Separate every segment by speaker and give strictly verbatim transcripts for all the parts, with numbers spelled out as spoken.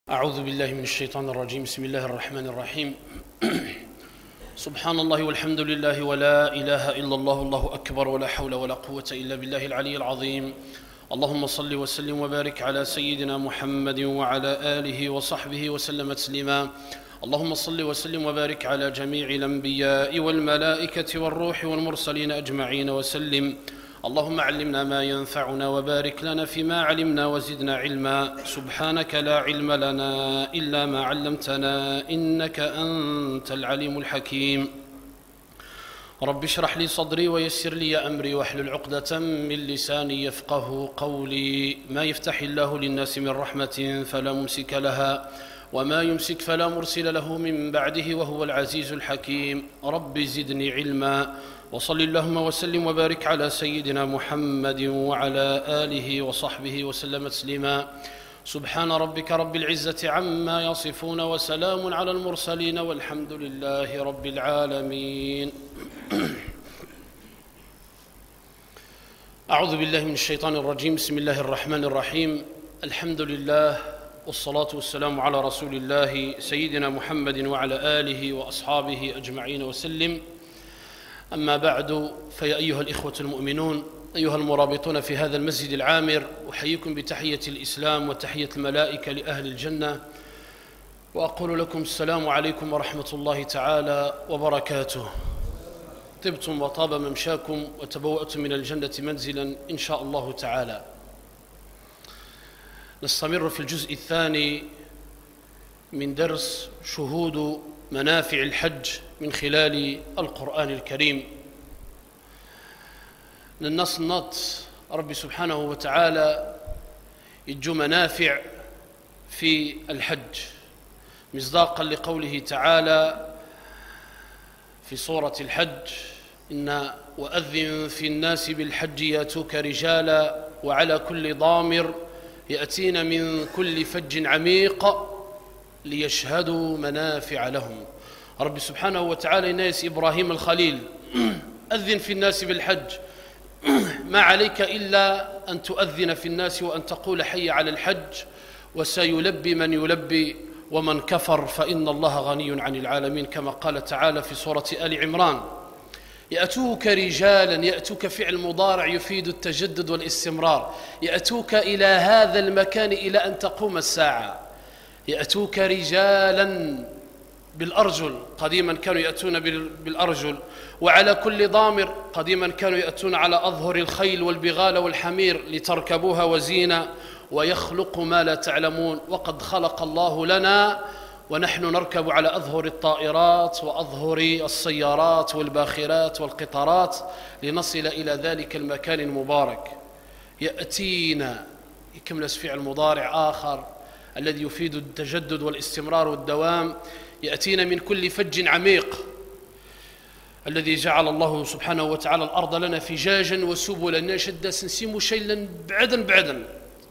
Speaker 1: أعوذ بالله من الشيطان الرجيم. بسم الله الرحمن الرحيم. سبحان الله والحمد لله ولا إله إلا الله، الله أكبر، ولا حول ولا قوة إلا بالله العلي العظيم. اللهم صل وسلم وبارك على سيدنا محمد وعلى آله وصحبه وسلم تسليما. اللهم صل وسلم وبارك على جميع الأنبياء والملائكة والروح والمرسلين أجمعين وسلم. اللهم علمنا ما ينفعنا وبارك لنا فيما علمنا وزدنا علما. سبحانك لا علم لنا إلا ما علمتنا إنك أنت العليم الحكيم. رب اشرح لي صدري ويسر لي أمري واحلل عقدة من لساني يفقه قولي. ما يفتح الله للناس من رحمة فلا ممسك لها وما يمسك فلا مرسل له من بعده وهو العزيز الحكيم. رب زدني علما. وصل اللهم وسلم وبارك على سيدنا محمد وعلى آله وصحبه وسلم تسليما. سبحان ربك رب العزة عما يصفون وسلام على المرسلين والحمد لله رب العالمين. أعوذ بالله من الشيطان الرجيم. بسم الله الرحمن الرحيم. الحمد لله والصلاة والسلام على رسول الله سيدنا محمد وعلى آله وأصحابه أجمعين وسلم. أما بعد، فيا أيها الإخوة المؤمنون، أيها المرابطون في هذا المسجد العامر، أحييكم بتحية الإسلام وتحية الملائكة لأهل الجنة، وأقول لكم السلام عليكم ورحمة الله تعالى وبركاته. طبتم وطاب ممشاكم وتبوأتم من الجنة منزلا إن شاء الله تعالى. نستمر في الجزء الثاني من درس شهود منافع الحج من خلال القرآن الكريم. النص نط ربي سبحانه وتعالى يجو منافع في الحج، مصداقا لقوله تعالى في سورة الحج: إن وأذن في الناس بالحج ياتوك رجالا وعلى كل ضامر يأتين من كل فج عميق ليشهدوا منافع لهم. رب سبحانه وتعالى يناس إبراهيم الخليل: أذن في الناس بالحج، ما عليك إلا أن تؤذن في الناس وأن تقول حي على الحج، وسيلبي من يلبي ومن كفر فإن الله غني عن العالمين، كما قال تعالى في سورة آل عمران: يأتوك رجالا. يأتوك فعل مضارع يفيد التجدد والاستمرار، يأتوك إلى هذا المكان إلى أن تقوم الساعة. يأتوك رجالا بالأرجل، قديما كانوا يأتون بالأرجل، وعلى كل ضامر، قديما كانوا يأتون على أظهر الخيل والبغال والحمير لتركبوها وزينة، ويخلق ما لا تعلمون. وقد خلق الله لنا ونحن نركب على أظهر الطائرات وأظهر السيارات والباخرات والقطارات لنصل إلى ذلك المكان المبارك. يأتينا يكمل فعل مضارع آخر الذي يفيد التجدد والاستمرار والدوام: يأتينا من كل فج عميق. الذي جعل الله سبحانه وتعالى الأرض لنا فجاجا وسبلا شدا سنسيم شيلا بعدا بعدا.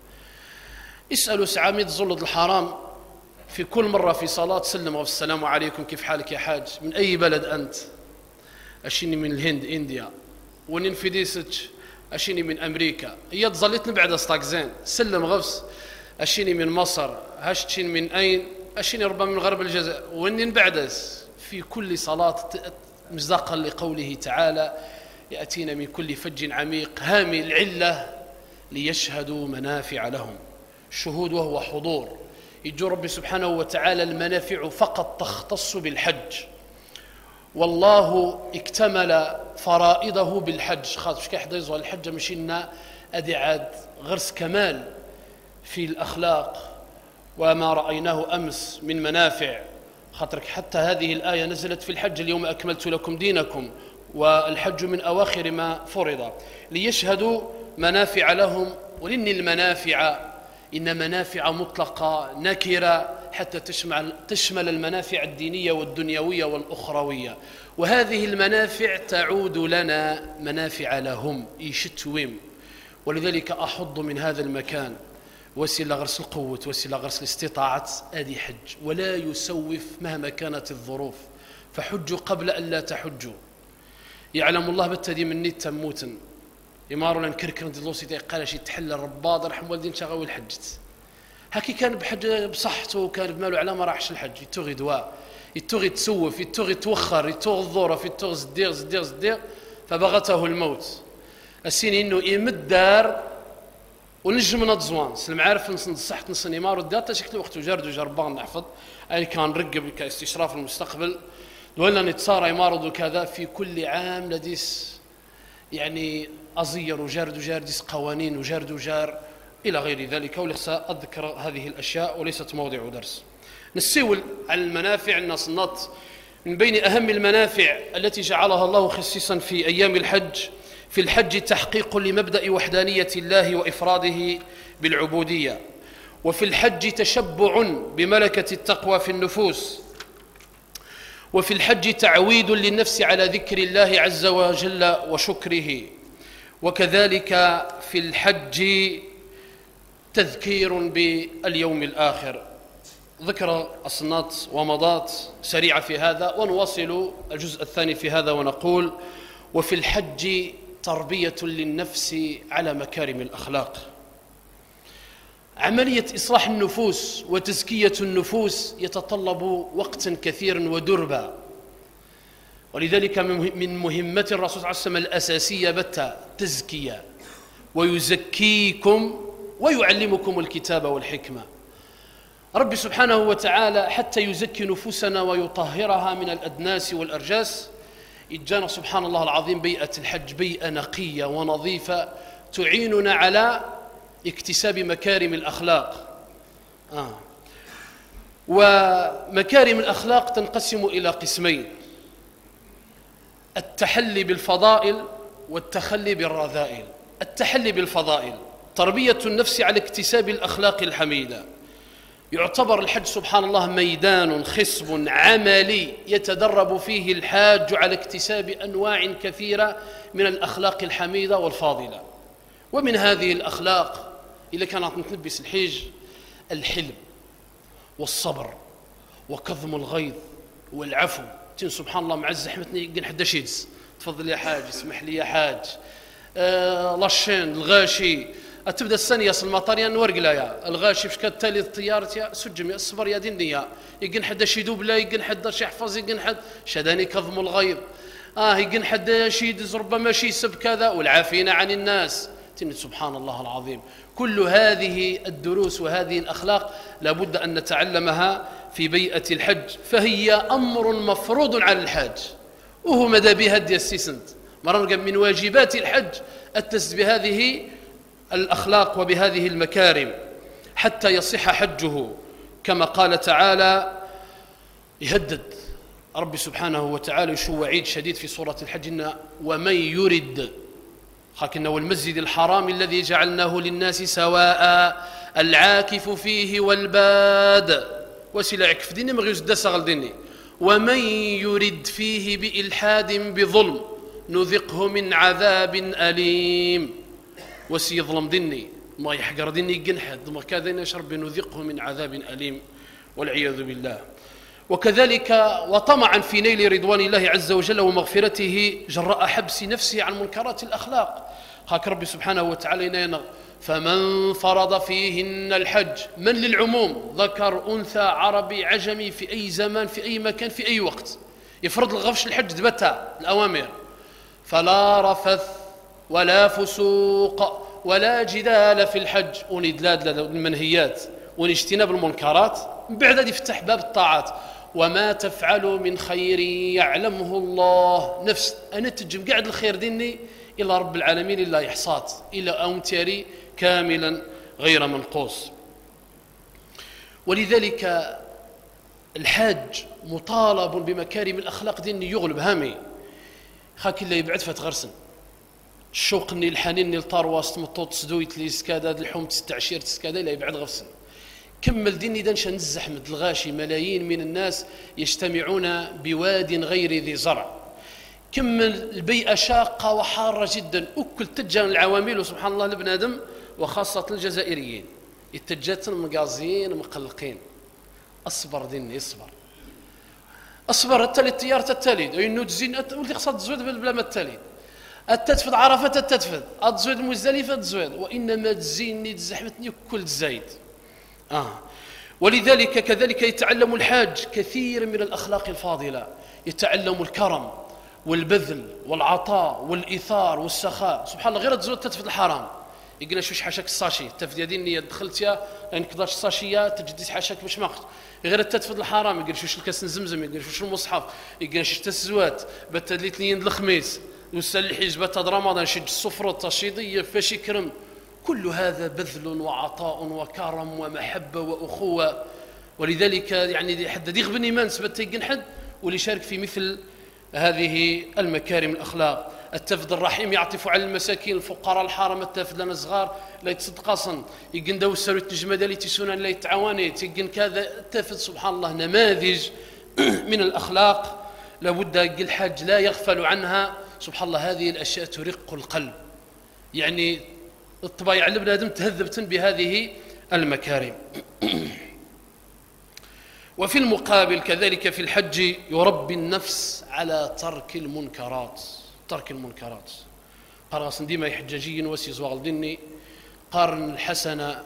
Speaker 1: اسألوا سعاميد زلد الحرام في كل مرة في صلاة سلم: والسلام عليكم، كيف حالك يا حاج، من أي بلد أنت؟ أشيني من الهند، إنديا. ونين في ديستش أشيني من أمريكا. هي تظلتني بعد استاكزين سلم غفص. أشيني من مصر، هاشتشين من أين؟ أشيني ربما من غرب الجزائر. ونين بعدس في كل صلاة مصداقا لقوله تعالى: يأتينا من كل فج عميق. هامي العلة ليشهدوا منافع لهم. الشهود وهو حضور. يجو ربي سبحانه وتعالى المنافع فقط تختص بالحج، والله اكتمل فرائضه بالحج. خاطر شكي حدا يزوى الحج مشينا أدي عاد غرس كمال في الأخلاق وما رأيناه أمس من منافع. خاطرك حتى هذه الآية نزلت في الحج: اليوم أكملت لكم دينكم، والحج من أواخر ما فرض، ليشهدوا منافع لهم. ولن المنافع إن منافع مطلقة نكرة حتى تشمل, تشمل المنافع الدينية والدنيوية والأخروية، وهذه المنافع تعود لنا منافع لهم يشتويم. ولذلك أحض من هذا المكان: وسيلة غرس القوة، وسيلة غرس الاستطاعة، آدي حج، ولا يسوف مهما كانت الظروف، فحجوا قبل أن لا تحجوا. يعلم الله بتدي من نيت تموتن يمارو لان كركرن دي لوسيتي قال شي تحل الرباط رحم والدين شغاوي الحجت هكي كان بحاجة بصحته، كان بماله على ما راحش الحج، يتوغي دواء، يتوغي تسوف، يتوغي توخر، يتوغ الظروف، يتوغ زدير زدير زدير، فبغته الموت. السين انه يمد دار ونجم نضزوان سلم عارف نص صحت نص نيمار ودار تا شكل وقت جارد وجربان نحفظ اي كان رقب كاستشراف المستقبل ولا نتصارى يمارض وكذا في كل عام لديس يعني أزير وجارد وجاردس قوانين وجارد وجار إلى غير ذلك، ولسه أذكر هذه الأشياء وليست موضع درس. نسيول على المنافع النصنط من بين أهم المنافع التي جعلها الله خصيصا في أيام الحج. في الحج تحقيق لمبدأ وحدانية الله وإفراده بالعبودية، وفي الحج تشبع بملكة التقوى في النفوس، وفي الحج تعويد للنفس على ذكر الله عز وجل وشكره، وكذلك في الحج تذكير باليوم الآخر. ذكر أصنات ومضات سريعة في هذا، ونواصل الجزء الثاني في هذا ونقول: وفي الحج تربية للنفس على مكارم الأخلاق. عملية إصلاح النفوس وتزكية النفوس يتطلب وقتا كثيرا ودربا، ولذلك من مهمة الرسول صلى الله عليه وسلم الأساسية بتة تزكية، ويزكيكم ويعلمكم الكتاب والحكمة. رب سبحانه وتعالى حتى يزكي نفوسنا ويطهرها من الأدناس والأرجاس إجانا سبحان الله العظيم بيئة الحج، بيئة نقية ونظيفة تعيننا على اكتساب مكارم الأخلاق. آه. ومكارم الأخلاق تنقسم إلى قسمين: التحلي بالفضائل والتخلي بالرذائل. التحلي بالفضائل تربية النفس على اكتساب الأخلاق الحميدة. يعتبر الحج سبحان الله ميدان خصب عملي يتدرب فيه الحاج على اكتساب أنواع كثيرة من الأخلاق الحميدة والفاضلة. ومن هذه الأخلاق إذا كانت نتلبس الحج: الحلم والصبر وكظم الغيظ والعفو. تين سبحان الله مع الزحمة يقن حدا شيدز تفضل يا حاج، اسمح لي يا حاج، آه لاشين الغاشي تبدا الثانيه المطاريا نورق لا يا الغاشي فاش كتالي الطياره يا سجم يا الصبر يا دينيه يقن حدا شي دوب لا يقن حدا شي يحفظ يقن حد شداني كظم الغيظ اه يقن حدا شي يدز ربما شي سب كذا والعافين عن الناس. سبحان الله العظيم. كل هذه الدروس وهذه الأخلاق لابد أن نتعلمها في بيئة الحج، فهي أمر مفروض على الحاج، وهو مدى بها دي السيسنت مرة من واجبات الحج التس بهذه الأخلاق وبهذه المكارم حتى يصح حجه، كما قال تعالى يهدد رب سبحانه وتعالى شو وعيد شديد في سورة الحج: إن ومن يرد خاكنا والمسجد الحرام الذي جعلناه للناس سواء العاكف فيه والباد وسيلا عكف ديني مغيوز دا سغل ديني ومن يرد فيه بإلحاد بظلم نذقه من عذاب أليم. وسي يظلم ديني ما يحقر ديني قنحد ما كذا يشرب نذقه من عذاب أليم والعياذ بالله. وكذلك وطمعا في نيل رضوان الله عز وجل ومغفرته جراء حبس نفسه عن منكرات الأخلاق. هاك ربي سبحانه وتعالى ينينا: فمن فرض فيهن الحج، من للعموم، ذكر أنثى عربي عجمي في أي زمان في أي مكان في أي وقت، يفرض الغفش الحج دبتا الأوامر: فلا رفث ولا فسوق ولا جدال في الحج، وندلاد المنهيات ونجتناب المنكرات، من بعد هذا يفتح باب الطاعات: وما تفعلوا من خير يعلمه الله. نفس أنا تجم قاعد الخير ديني إلى رب العالمين إلا يحصات إلى أمتري كاملا غير منقوص. ولذلك الحاج مطالب بمكارم الأخلاق ديني يغلب هامي خاك اللي يبعد فتغرسن الشوق ني الحنين ني الطارواس مطوط سدويت لي سكادا الحوم تستعشير تسكادا لا يبعد غرسن. كمل ديني دنش نزحمد الغاشي ملايين من الناس يجتمعون بواد غير ذي زرع. كمل البيئة شاقة وحارة جدا، أكل تجان العوامل سبحان الله لابن آدم وخاصة الجزائريين التجات مقازين مقلقين. أصبر ديني اصبر أصبر التالي التيارة التالي إنه تزين ولدي خصها تزود بلا ما التالي التدفد عرفة التدفد أتزود مزدلفة تزود، وإنما تزيني تزحمتني كل زايد آه. ولذلك كذلك يتعلم الحاج كثير من الأخلاق الفاضلة، يتعلم الكرم والبذل والعطاء والإيثار والسخاء. سبحان الله، غير تزود تتفت الحرام يقول شوش حاشاك الساشي تفدي هذه النية دخلتيا لأنك داش الساشية تجديد حاشاك باش ماقت. غير تتفت الحرام يقول شوش الكاس زمزم، يقول شوش المصحف، يقول شوش تسزوات بتدليت لين الخميس وسال الحج بتد رمضان شج الصفرة التشيضية فاش يكرم. كل هذا بذل وعطاء وكرم ومحبة وأخوة. ولذلك يعني حد يغبني ما نسبت يقن حد واللي شارك في مثل هذه المكارم الأخلاق. التفد الرحيم يعطف على المساكين الفقراء الحرم، التفد لنا صغار لا يتصدق اصلا يقن داو السروي التجمد اللي تسونا لا يتعاونيت يقن كذا. التفد سبحان الله نماذج من الأخلاق لابد الحاج لا يغفل عنها. سبحان الله هذه الأشياء ترق القلب، يعني الطبيعة البنادم تهذبت بهذه المكارم. وفي المقابل كذلك في الحج يربي النفس على ترك المنكرات. ترك المنكرات قرص ديما يحججين وسيز والدني قارن الحسنة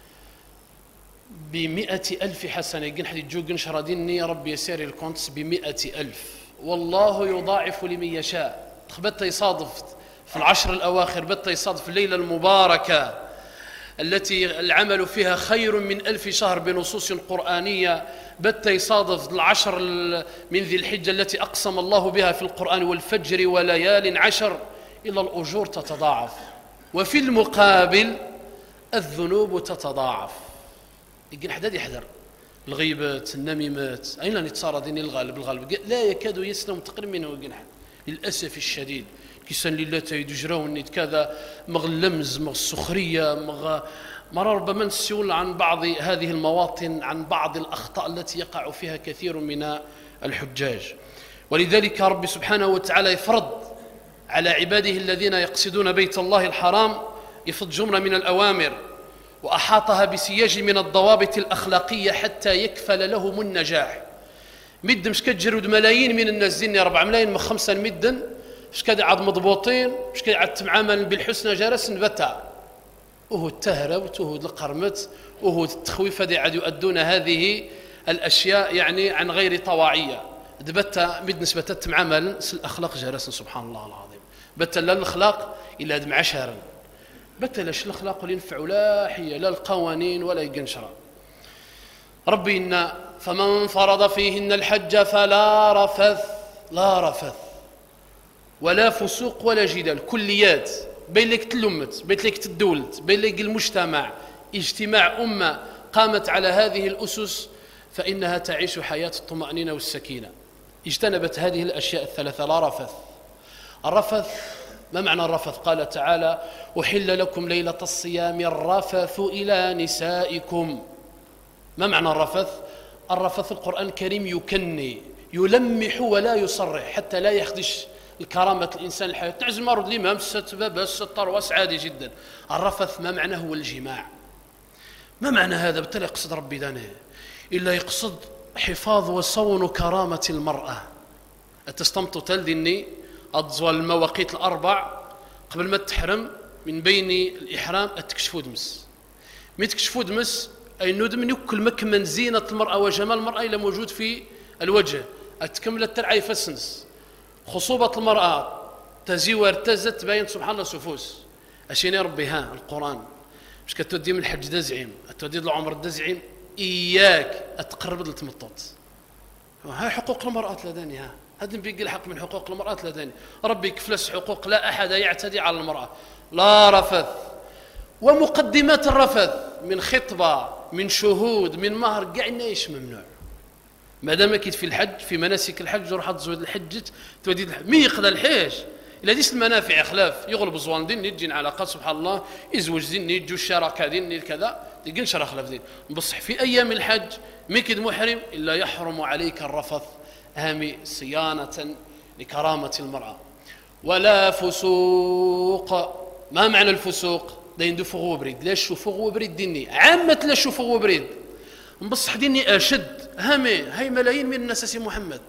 Speaker 1: بمئة ألف حسنة يقن حدي جوجن شراديني ربي يسير الكونتس بمئة ألف، والله يضاعف لمن يشاء. تخبت يصادف في العشر الأواخر بت يصادف الليلة المباركة التي العمل فيها خير من ألف شهر بنصوص قرآنية، بت يصادف العشر من ذي الحجة التي أقسم الله بها في القرآن والفجر وليال عشر، إلا الأجور تتضاعف. وفي المقابل الذنوب تتضاعف. يقول حداد يحذر الغيبات النميمات أين نتصارى ديني الغالب الغالب لا يكاد يسلم تقريبا منه. يقول للأسف الشديد كيسان لله تيدجراوني كذا مغ اللمز مغ السخرية مغ مرة ربما نسيول عن بعض هذه المواطن عن بعض الأخطاء التي يقع فيها كثير من الحجاج. ولذلك رب سبحانه وتعالى يفرض على عباده الذين يقصدون بيت الله الحرام يفرض جملة من الأوامر وأحاطها بسياج من الضوابط الأخلاقية حتى يكفل لهم النجاح. مد مش كتجرد ملايين من الناس زيني أربع ملايين من خمسة مدن مش كاد عاد مضبوطين مش كاد عاد تمعامل بالحسنى جالس نبتع وهو التهرب وهو القرمت وهو التخويف هذه عاد يؤدون هذه الأشياء يعني عن غير طواعية. دبتا مد نسبة تمعامل الأخلاق جالس سبحان الله العظيم. بتا لا الأخلاق إلا هاد معشرا بتا لاش الأخلاق اللي ينفعوا لا حية لا القوانين ولا يقنشرا. ربي إن فمن فرض فيهن الحج فلا رفث لا رفث ولا فسوق ولا جدال كليات بين لك تلمت بين لك تدولت بين لك المجتمع اجتماع أمة قامت على هذه الأسس فإنها تعيش حياة الطمأنينة والسكينة. اجتنبت هذه الأشياء الثلاثة لا رفث. الرفث ما معنى الرفث؟ قال تعالى أحل لكم ليلة الصيام الرفث إلى نسائكم. ما معنى الرفث؟ الرفث القرآن الكريم يكني يلمح ولا يصرح حتى لا يخدش الكرامة الإنسان الحياة. تعزم مرض الإمام ست باب ست رواس عادي جدا. الرفث ما معناه هو الجماع. ما معنى هذا؟ بالتالي يقصد ربي دانه إلا يقصد حفاظ وصون كرامة المرأة. أتستمتوا تلدني أضزوى المواقيت الأربع قبل ما تحرم من بين الإحرام أتكشفوا دمس ما تكشفوا دمس أي ندم يكل مكمن زينة المرأة وجمال المرأة إلى موجود في الوجه. أتكمل الترعي فسنس خصوبة المرأة تزيور تزت باين سبحان الله سفوس أشيني ربي ها القرآن مش كتودي من الحج دزعيم أتودي العمر دزعيم إياك أتقرب للتمطط. هاي حقوق المرأة لداني ها هذا بيقي الحق من حقوق المرأة لداني. ربي يكفلس حقوق لا أحد يعتدي على المرأة. لا رفث ومقدمات الرفث من خطبة من شهود من مهر قاعنا ايش ممنوع ما دام كيت في الحج في مناسك الحج وراح تزود الحج تودي مي يقضى الحج الا ديس المنافع خلاف يغلب زوان دين يجين علاقات سبحان الله يزوج دين يجوا الشراكه دين كذا تلقى شرا خلاف دين بصح في ايام الحج مي كد محرم الا يحرم عليك الرفث هامي صيانه لكرامه المراه. ولا فسوق. ما معنى الفسوق؟ داين دو فوق وبريد لا شوفوق وبريد ديني عامة لا شوفوق وبريد نبصح ديني أشد هامي هاي ملايين من الناس سي محمد.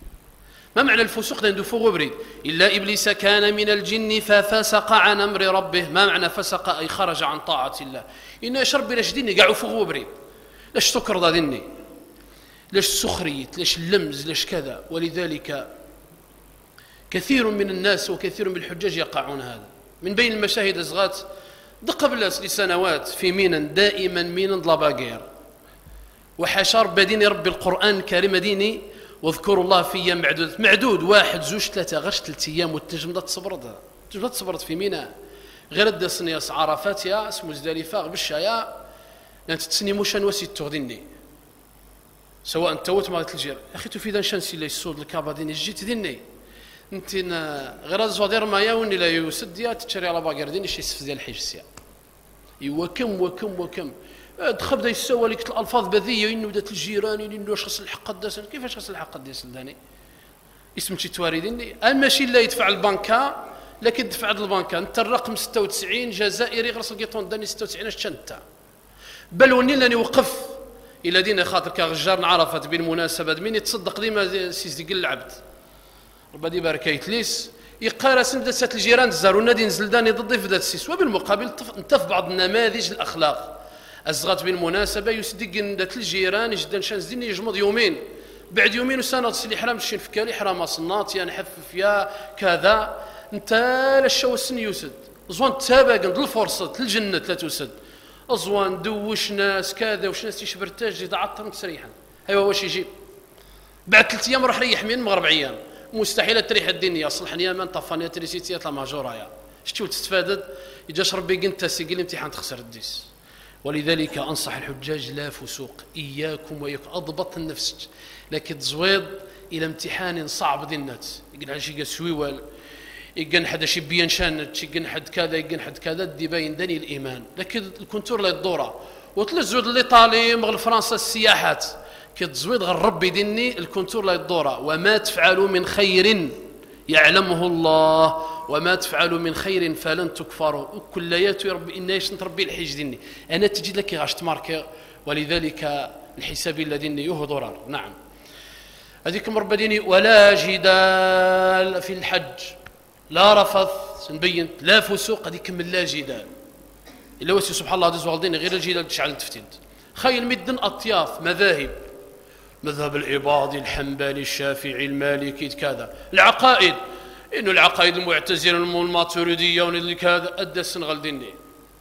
Speaker 1: ما معنى الفسوق؟ داين دو فوق وبريد إلا إبليس كان من الجن ففسق عن أمر ربه. ما معنى فسق؟ أي خرج عن طاعة الله. إن شرب لاش ديني قاعوا فوق وبريد لاش تكرض ذني، لاش سخريت، لاش اللمز، لاش كذا. ولذلك كثير من الناس وكثير من الحجاج يقعون هذا. من بين المشاهد الصغات قبل لسنوات في مينان، دائما مينان ضلاباغير وحاشا ربي ديني ربي القرآن الكريم ديني واذكروا الله في ايام معدودة، معدود واحد زوج ثلاثة غش ثلاث ايام والتنجم دا تصبرد، تنجم تصبرد في ميناء غير الدسنيا عرفات يا اسم مزدلفة غبشة يا لان تتسني موشان وسيت تغديني سواء توت ما تلجير يا اخي تفيد نشانسي لي السود الكابا ديني جيت ديني انت غير الزوادير ما ياوني لا يوسد يا تشري على باقر ديني شي سف ديال الحيج السيا وكم وكم وكم دخل بدا يسوى لك الالفاظ بذيه انه بدات الجيران انه واش خص الحق قداس، كيفاش خص الحق قداس داني اسم شي تواردين ماشي لا يدفع البنكه لكن دفع البنكه انت الرقم ستة وتسعين جزائري غرس القيطون داني ستة وتسعين اش انت بل وني لاني وقف الى دين خاطر كغجار عرفت بالمناسبه من يتصدق ديما سيس ديال العبد ربي يبارك يتليس يقرا سندسات الجيران الزارو نادي نزل داني ضد في ذات السيس. وبالمقابل انت في بعض النماذج الاخلاق أزغت بالمناسبة يصدق ذات الجيران جدا شان زين يجمد يومين بعد يومين وسنة تصلي حرام تشين في كالي حرام صناط يا نحفف يا كذا انت للشو السن يسد زوان تابق عند الفرصة الجنة لا تسد أزوان دوش ناس كذا وش ناس يشبرتاج يتعطر متسريحا ايوا واش يجيب بعد ثلاث ايام راح ريح من مغرب ايام مستحيل تريح الدنيا صلحني ما طفاني تريسيتي لا ماجورايا شتو تستفادد يجاش ربي قنت سيقي الامتحان تخسر الديس. ولذلك أنصح الحجاج لا فسوق إياكم وياك أضبط النفس لكن تزويض إلى امتحان صعب ذي الناس يقول عن شيء سويوال يقن حدا شي بيان شانت يقن حد كذا يقن حد كذا دي باين دني الإيمان لكن الكونتور لا الدورة وتلزود الإيطالي مغل فرنسا السياحات كي تزويض غير ربي ديني الكونتور لا الدورة وما تفعلوا من خير يعلمه الله وما تفعلوا من خير فلن تكفروا وكليات يا ربي إنا يشنت ربي الحج ديني أنا تجد لك غاش تماركي. ولذلك الحساب الذي يهضر نعم هذيكم رب ديني ولا جدال في الحج لا رفث سنبين لا فسوق هذيك من لا جدال إلا وسي سبحان الله دز والدين غير الجدال تشعل تفتنت خيل مدن أطياف مذاهب مذهب العباضي الحنبلي الشافعي المالكي كذا العقائد إنه العقائد المعتزلة الماتريدية واللي كذا أدى السنغال ديني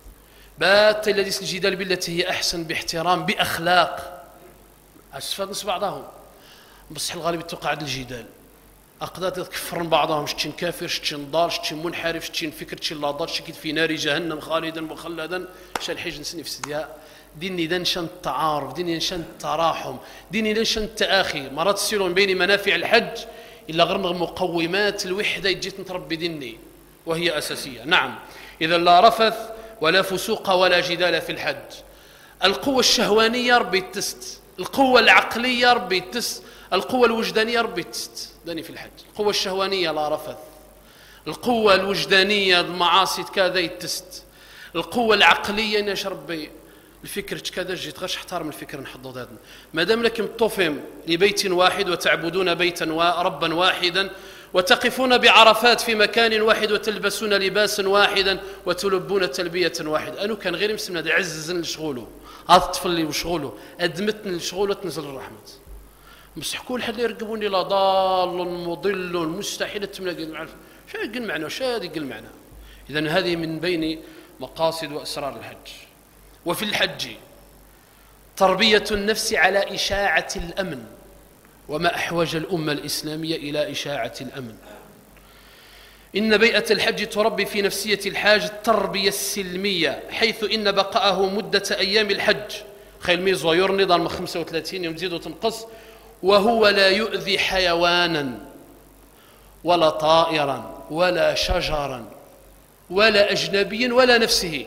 Speaker 1: بات الذي الجدال بالتي هي أحسن باحترام بأخلاق أسفاد نص بعضهم بصح الغالب يتوقع الجدال أقدر تكفر بعضهم شتين كافر شتين ضال شتين منحرف شتين فكر شتين لا ضال شكيت في نار جهنم خالدا مخلدا شان حيج نسني في سدياء ديني دان شان التعارف ديني شان التراحم ديني دان شان التآخي مرات السيرون بين منافع الحج إلا غير مقومات الوحدة جيت نتربي ديني وهي أساسية. نعم إذا لا رفث ولا فسوق ولا جدال في الحج. القوة الشهوانية ربي التست القوة العقلية ربي التست القوة الوجدانية ربي التست داني في الحج. القوة الشهوانية لا رفث القوة الوجدانية المعاصي كذا يتست القوة العقلية ناش ربي الفكر كذا جيت غاش احترم الفكر نحضو ذاتنا ما دام لكم طفم لبيت واحد وتعبدون بيتا وربا واحدا وتقفون بعرفات في مكان واحد وتلبسون لباسا واحدا وتلبون تلبية واحدة أنو كان غير مسلم هذا عززن لشغوله هذا الطفل اللي وشغوله أدمتن لشغوله تنزل الرحمة بصح كل حد اللي يرقبوني لا ضال مضل مستحيل تملاقي شو يقل معنا وش هذا يقل معنا. إذن هذه من بين مقاصد وأسرار الحج. وفي الحج تربية النفس على إشاعة الأمن وما أحوج الأمة الإسلامية إلى إشاعة الأمن. إن بيئة الحج تربي في نفسية الحاج التربية السلمية حيث إن بقاءه مدة أيام الحج خيل ميزو يورني ضال من خمسة وثلاثين يوم تزيد وتنقص وهو لا يؤذي حيوانا ولا طائرا ولا شجرا ولا أجنبيا ولا نفسه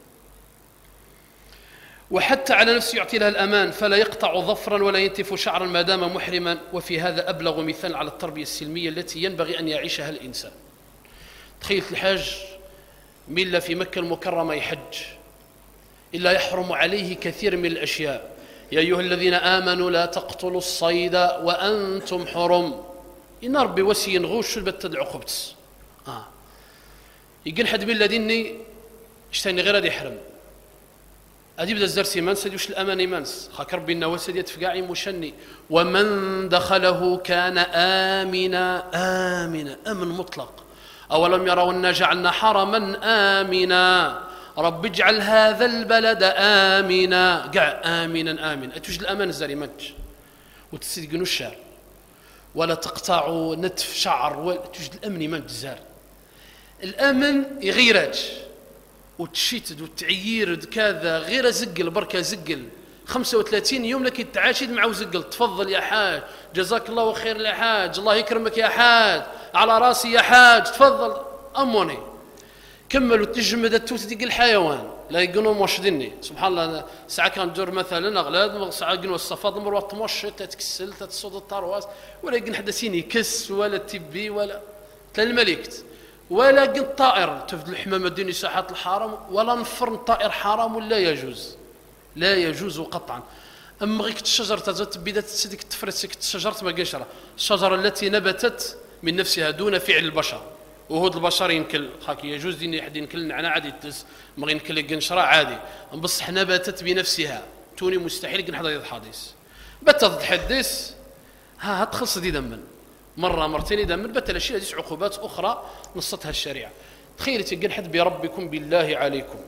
Speaker 1: وحتى على نفسه يعطي لها الأمان فلا يقطع ظفرا ولا ينتف شعرا ما دام محرما. وفي هذا أبلغ مثال على التربية السلمية التي ينبغي أن يعيشها الإنسان. تخيل الحاج ملا في مكة المكرمة يحج إلا يحرم عليه كثير من الأشياء. يا أيها الذين آمنوا لا تقتلوا الصيد وأنتم حرم إن ربي وسي ينغوش شو البت تدعو خبتس آه. يقول حد بالله ديني اشتاني غير هذا يحرم هذه بدا الزر سيمانس هذه واش الأمان إيمانس خاك ربي النواس هذه تفقاعي مشني ومن دخله كان آمنا آمنا أمن مطلق أولم يروا أن جعلنا حرما آمنا رب اجعل هذا البلد آمنا قاع آمنا آمنا أتوجد الأمان الزر إيمانش وتسيقنوا الشعر ولا تقطعوا نتف شعر ولا توجد الأمن إيمان الزار الأمن يغيرات وتشيتد وتعيير كذا غير زقل بركة زقل خمسة وثلاثين يوم لك يتعاشد معه زقل تفضل يا حاج جزاك الله خير يا حاج الله يكرمك يا حاج على راسي يا حاج تفضل أموني كملوا تجمد التوت ديك الحيوان لا يقولوا موشديني سبحان الله ساعة كان دور مثلا أغلاد ساعة قنوا الصفاد المروة تمش تتكسل تتصود الطرواس ولا يقن حدثين يكس ولا تبي ولا تلا الملكت ولا قن طائر تفد الحمامة الديني ساحات الحرام ولا نفر طائر حرام ولا يجوز لا يجوز قطعا أما غيك الشجرة تزت بدات تسدك تفرسك الشجرة ما قشرة الشجرة التي نبتت من نفسها دون فعل البشر وهود البشر ينكل خاكي يجوز ديني حد ينكل نعنا عادي تس ما ينكل قنشرة عادي بصح نبتت بنفسها توني مستحيل قن حدا يتحدث بتا تتحدث ها هتخلص دي دمن مرة مرتين دمن بتا الأشياء دي عقوبات أخرى نصتها الشريعة تخيل تقن حد بربكم بالله عليكم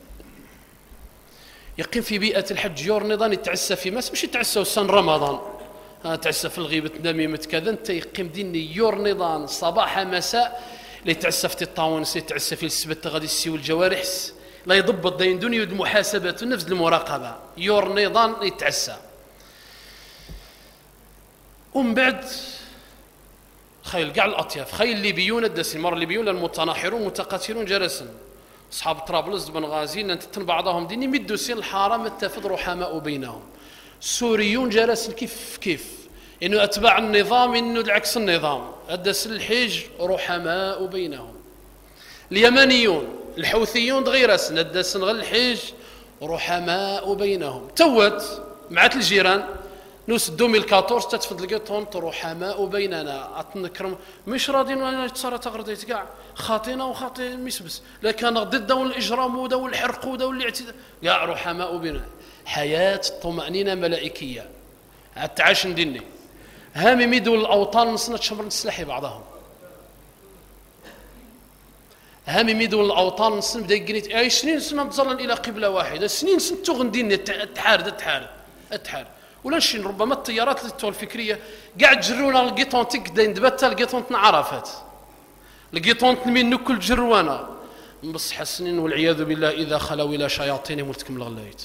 Speaker 1: يقيم في بيئة الحج يور نظام يتعسى في ماس مش يتعسى وسن رمضان ها تعسى في الغيبة نميمة كذا انت يقيم ديني يور نظام صباح مساء لا يتعسى في الطاونس يتعسى في السبت غادي السي والجوارح لا يضبط دين دنيا المحاسبة النفس المراقبة يور نظام يتعسى ومن بعد خيل كاع الأطياف خيل الليبيون الدسين مر الليبيون المتناحرون متقاتلون جلسا أصحاب طرابلس بن غازي أن تتن بعضهم ديني مدوسين الحرام التفض رحماء بينهم السوريون جلس كيف كيف إنه أتباع النظام إنه العكس النظام الدس الحج رحماء بينهم اليمنيون الحوثيون دغيرس الدس غير الحج رحماء بينهم توت معات الجيران نوس ألفين وأربعطاش تتفضل لقيتهم رحماء بيننا أتنكرم مش راضين وانا تصار تغرديت كاع خاطينا وخاطي مسبس لا كان ضد دول الإجرام ودول الحرق ودول الاعتداء كاع رحماء بيننا حياة الطمأنينة ملائكية التعاش ندني هامي ميدول الأوطان نصنع شمر نسلحي بعضهم هامي ميدول الأوطان نصنع بدا يقنيت أي سنين سنة تظلن إلى قبلة واحدة سنين سنة تغندين التحارد التحارد التحارد ولا شي ربما الطيارات اللي الفكريه قاعد تجرونا لقيتون تك دين دبتا لقيتون تنعرفت لقيتون من نكل جروانا بصح السنين والعياذ بالله اذا خلوا الى شياطينهم ولتكمل غلايت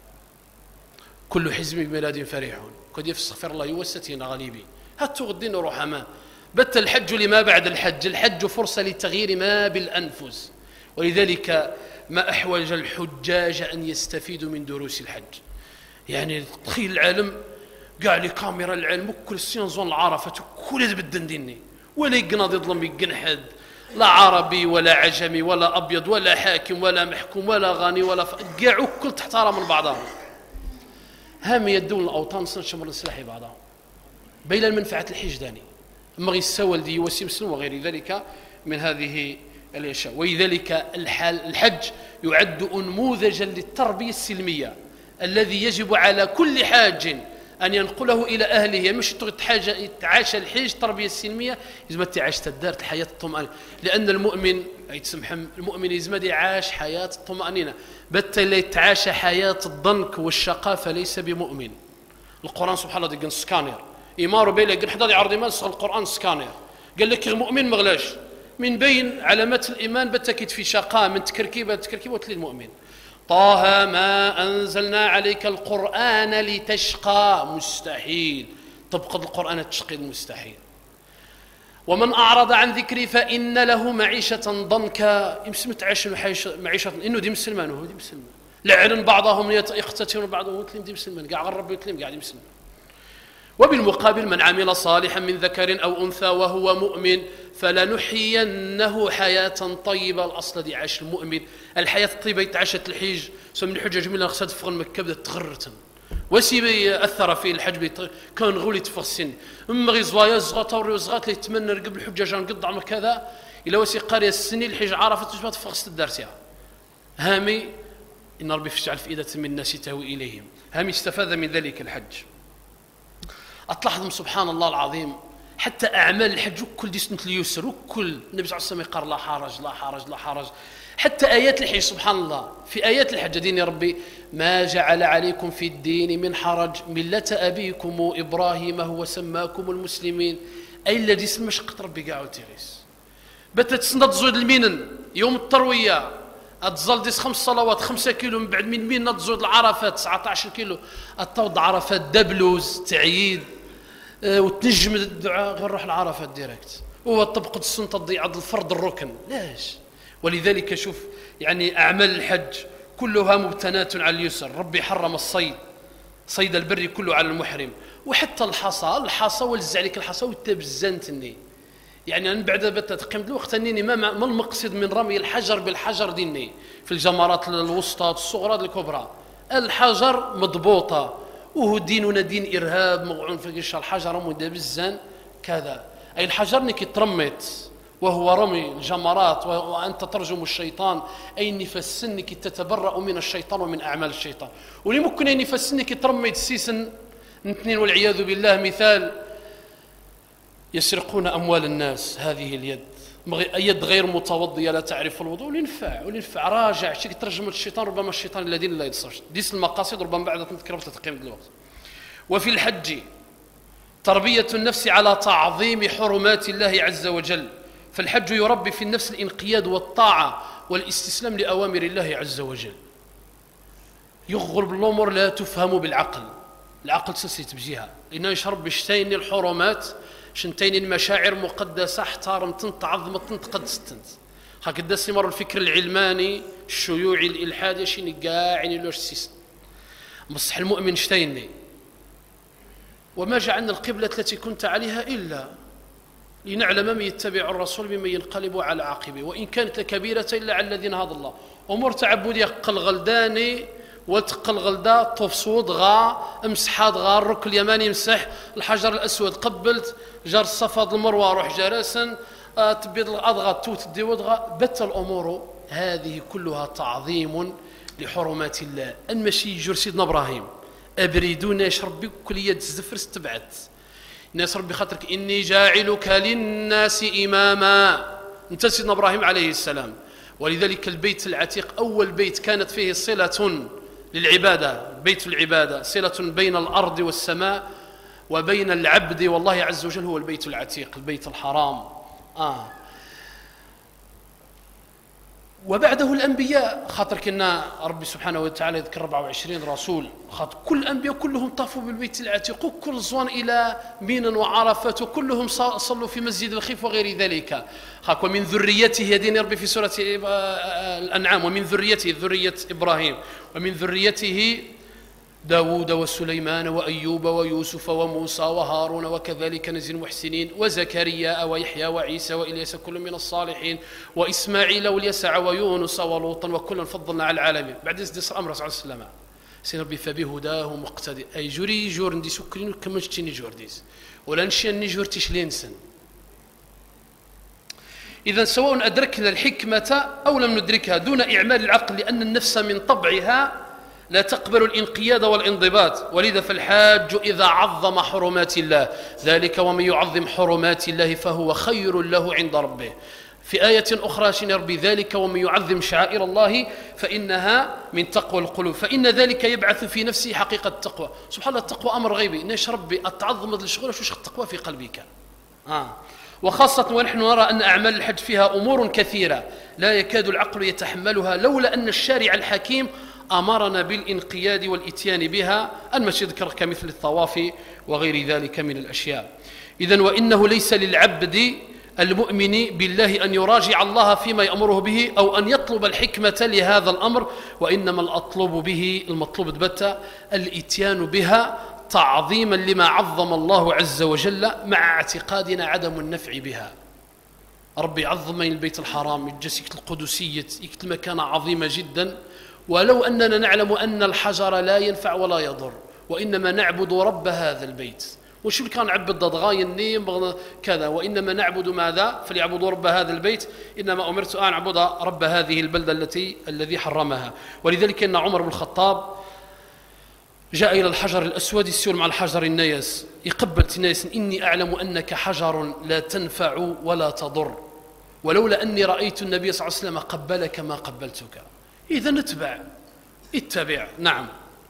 Speaker 1: كل حزب بميلاد فرحون قد يستغفر الله يوستينا غالبي هاتوا غدين رحماء بت الحج لما بعد الحج الحج فرصه لتغيير ما بالانفس ولذلك ما احوج الحجاج ان يستفيدوا من دروس الحج يعني تخيل العالم قاع لي كاميرا العالم وكل السين زون العرفة وكل هذا بدن ديني ولا يقناض يظلم يقن حد لا عربي ولا عجمي ولا أبيض ولا حاكم ولا محكوم ولا غني ولا ف... قاع كل تحترم من بعضهم هام يدون الأوطان سنة شمر السلاحي بعضهم بين المنفعة الحج داني أما غي السوال دي وسيمسن وغير ذلك من هذه الأشياء ولذلك الحال الحج يعد أنموذجا للتربية السلمية الذي يجب على كل حاج أن ينقله إلى أهله مش حاجة يتعاش الحج تربية السلمية يزم تعاش تدار الحياة الطمأنينة لأن المؤمن يتسمح المؤمن يزم يعاش حياة الطمأنينة بالتالي يتعاش حياة الضنك والشقاء فليس بمؤمن القرآن سبحان الله يقول سكانير إمارو بيلا يقول حضر يعرض ما القرآن سكانير قال لك المؤمن مغلاش من بين علامات الإيمان بتكيد في شقاء من تكركيبة تكركيبة للمؤمن طه ما أنزلنا عليك القرآن لتشقى مستحيل تبقى القرآن تشقي المستحيل ومن أعرض عن ذكري فإن له معيشة ضنكا يمسم تعيش معيشة إنه دي مسلمان وهو دي مسلمان لعن بعضهم يقتتلون بعضهم يتلم دي مسلمان قاعد غرب يتلم قاعد مسلمان وبالمقابل من عمل صالحا من ذكر أو أنثى وهو مؤمن فلنحيينه حياة طيبة الأصل دي عاش المؤمن الحياة الطيبة يتعاشت الحج سمن الحجة جميلة خصها تفغن مكة بدأت تغرتن وسيبي أثر فيه الحج كان غولي تفغ السن أما غي زوايا زغاطة ورزغات اللي يتمنى رقب الحجة جان قطع كذا إلا وسي قارية السنين الحج عرفت وش ما تفغ ست الدارسيها هامي إن ربي فجعل فئدة من الناس تهوي إليهم. هم استفاد من ذلك الحج. أتلاحظ سبحان الله العظيم حتى أعمال الحج وكل دي سنة اليسر وكل النبي صلى الله عليه وسلم يقال لا حرج لا حرج لا حرج. حتى آيات الحج سبحان الله في آيات الحج دين يا ربي ما جعل عليكم في الدين من حرج ملة أبيكم إبراهيم هو سماكم المسلمين أي الذي سمى شقت ربي قاعد تيريس بتت سنة زود المينن يوم التروية أتزال ديس خمس صلوات خمسة كيلو من بعد من مين تزود العرفات تسعة عشر كيلو التوض عرفات دبلوز تعييد أه وتنجم الدعاء غير روح العرفات ديريكت هو طبقة السنة تضيع الفرض الركن لاش. ولذلك شوف يعني أعمال الحج كلها مبتنات على اليسر. ربي حرم الصيد صيد البر كله على المحرم وحتى الحصى الحصى ولزع عليك الحصى وتبزنتني يعني أنا بعد بتا تقيم الوقت أنني ما, ما المقصد من رمي الحجر بالحجر ديني في الجمرات الوسطى الصغرى الكبرى. الحجر مضبوطة وهو ديننا دين إرهاب مغعون في الحجر مدبزن كذا أي الحجر نكي ترميت وهو رمي الجمرات وأنت ترجم الشيطان أي نفس سنك تتبرأ من الشيطان ومن أعمال الشيطان. ولي ممكن أي نفس سنك ترمي السيسن اثنين والعياذ بالله مثال يسرقون أموال الناس هذه اليد يد غير متوضية لا تعرف الوضوء ولينفع ولينفع راجع شيء ترجم الشيطان ربما الشيطان الذين لا يتصرش ديس المقاصد ربما بعد تذكر تقيم الوقت. وفي الحج تربية النفس على تعظيم حرمات الله عز وجل فالحج يربي في النفس الانقياد والطاعة والاستسلام لأوامر الله عز وجل. يغلب الأمور لا تفهم بالعقل العقل تسيت بجهة لأنه يشرب بشتين الحرمات شنتين المشاعر مقدسة احترم تنت عظمة تنت قدستنت هكذا سمر الفكر العلماني الشيوعي الإلحادي شيني قاعين لوش سيسن مصح المؤمن شتيني وما جعلنا القبلة التي كنت عليها إلا لنعلم من يتبع الرسول بمن ينقلب على عقبه وإن كانت لكبيرة إلا على الذين هدى الله. أمور تعبدية قل غلداني وتقل غلدا طوف سود غا امسحاد غا الركن اليماني مسح الحجر الأسود قبلت جار الصفا المروة روح جراسا تبيض الأضغى توت الديودغى بت الأمور هذه كلها تعظيم لحرمات الله. المشي يجر سيدنا إبراهيم أبريدون يشرب بك كل يد الزفر استبعت الناس ربي خاطرك إني جاعلك للناس إماما انت سيدنا إبراهيم عليه السلام. ولذلك البيت العتيق أول بيت كانت فيه صلة للعبادة بيت العبادة صلة بين الأرض والسماء وبين العبد والله عز وجل هو البيت العتيق البيت الحرام. آه. وبعده الأنبياء خاطر كنا ربي سبحانه وتعالى يذكر أربعة وعشرين رسول خاطر كل الأنبياء كلهم طافوا بالبيت العتيق وكل زوان إلى مينا وعرفات وكلهم صلوا في مسجد الخيف وغير ذلك. خاك ومن ذريته يدين ربي في سورة الأنعام ومن ذريته ذرية إبراهيم ومن ذريته داود وسليمان وأيوب ويوسف وموسى وهارون وكذلك نجزي المحسنين وزكريا ويحيى وعيسى وإلياس كل من الصالحين وإسماعيل واليسع ويونس ولوطا وكلا فضلنا على العالمين. بعد يزدس الأمر صلى الله عليه وسلم سين ربي فبهداه مقتدي أي جوري جور ندي سكرين كما تشتيني جور ديس ولا نشي نجور تشلينسن. إذا سواء أدركنا الحكمة أو لم ندركها دون إعمال العقل لأن النفس من طبعها لا تقبل الانقياد والانضباط. ولذا فالحاج إذا عظم حرمات الله ذلك ومن يعظم حرمات الله فهو خير له عند ربه. في آية أخرى شنربي ذلك ومن يعظم شعائر الله فإنها من تقوى القلوب فإن ذلك يبعث في نفسه حقيقة التقوى. سبحان الله التقوى أمر غيبي ناش ربي أتعظم الشغل وش التقوى في قلبك. آه. وخاصة ونحن نرى أن أعمال الحج فيها أمور كثيرة لا يكاد العقل يتحملها لولا أن الشارع الحكيم أمرنا بالانقياد والإتيان بها المشي ذكر كمثل الطواف وغير ذلك من الأشياء. إذن وإنه ليس للعبد المؤمن بالله أن يراجع الله فيما يأمره به أو أن يطلب الحكمة لهذا الأمر وإنما الأطلب به المطلوب بتا الإتيان بها تعظيما لما عظم الله عز وجل مع اعتقادنا عدم النفع بها. ربي عظم البيت الحرام الجسك القدسية يكتل مكانة عظيمة جدا ولو أننا نعلم أن الحجر لا ينفع ولا يضر وإنما نعبد رب هذا البيت وشو اللي كان عبد ضغاي النيم كذا، وإنما نعبد ماذا؟ فليعبدوا رب هذا البيت، إنما أمرت أن أعبد رب هذه البلدة التي الذي حرمها. ولذلك إن عمر بن الخطاب جاء إلى الحجر الأسود يسول مع الحجر النيس، يقبل تنيس: إني أعلم أنك حجر لا تنفع ولا تضر، ولولا أني رأيت النبي صلى الله عليه وسلم قبلك ما قبلتك. إذا نتبع، اتبع. نعم.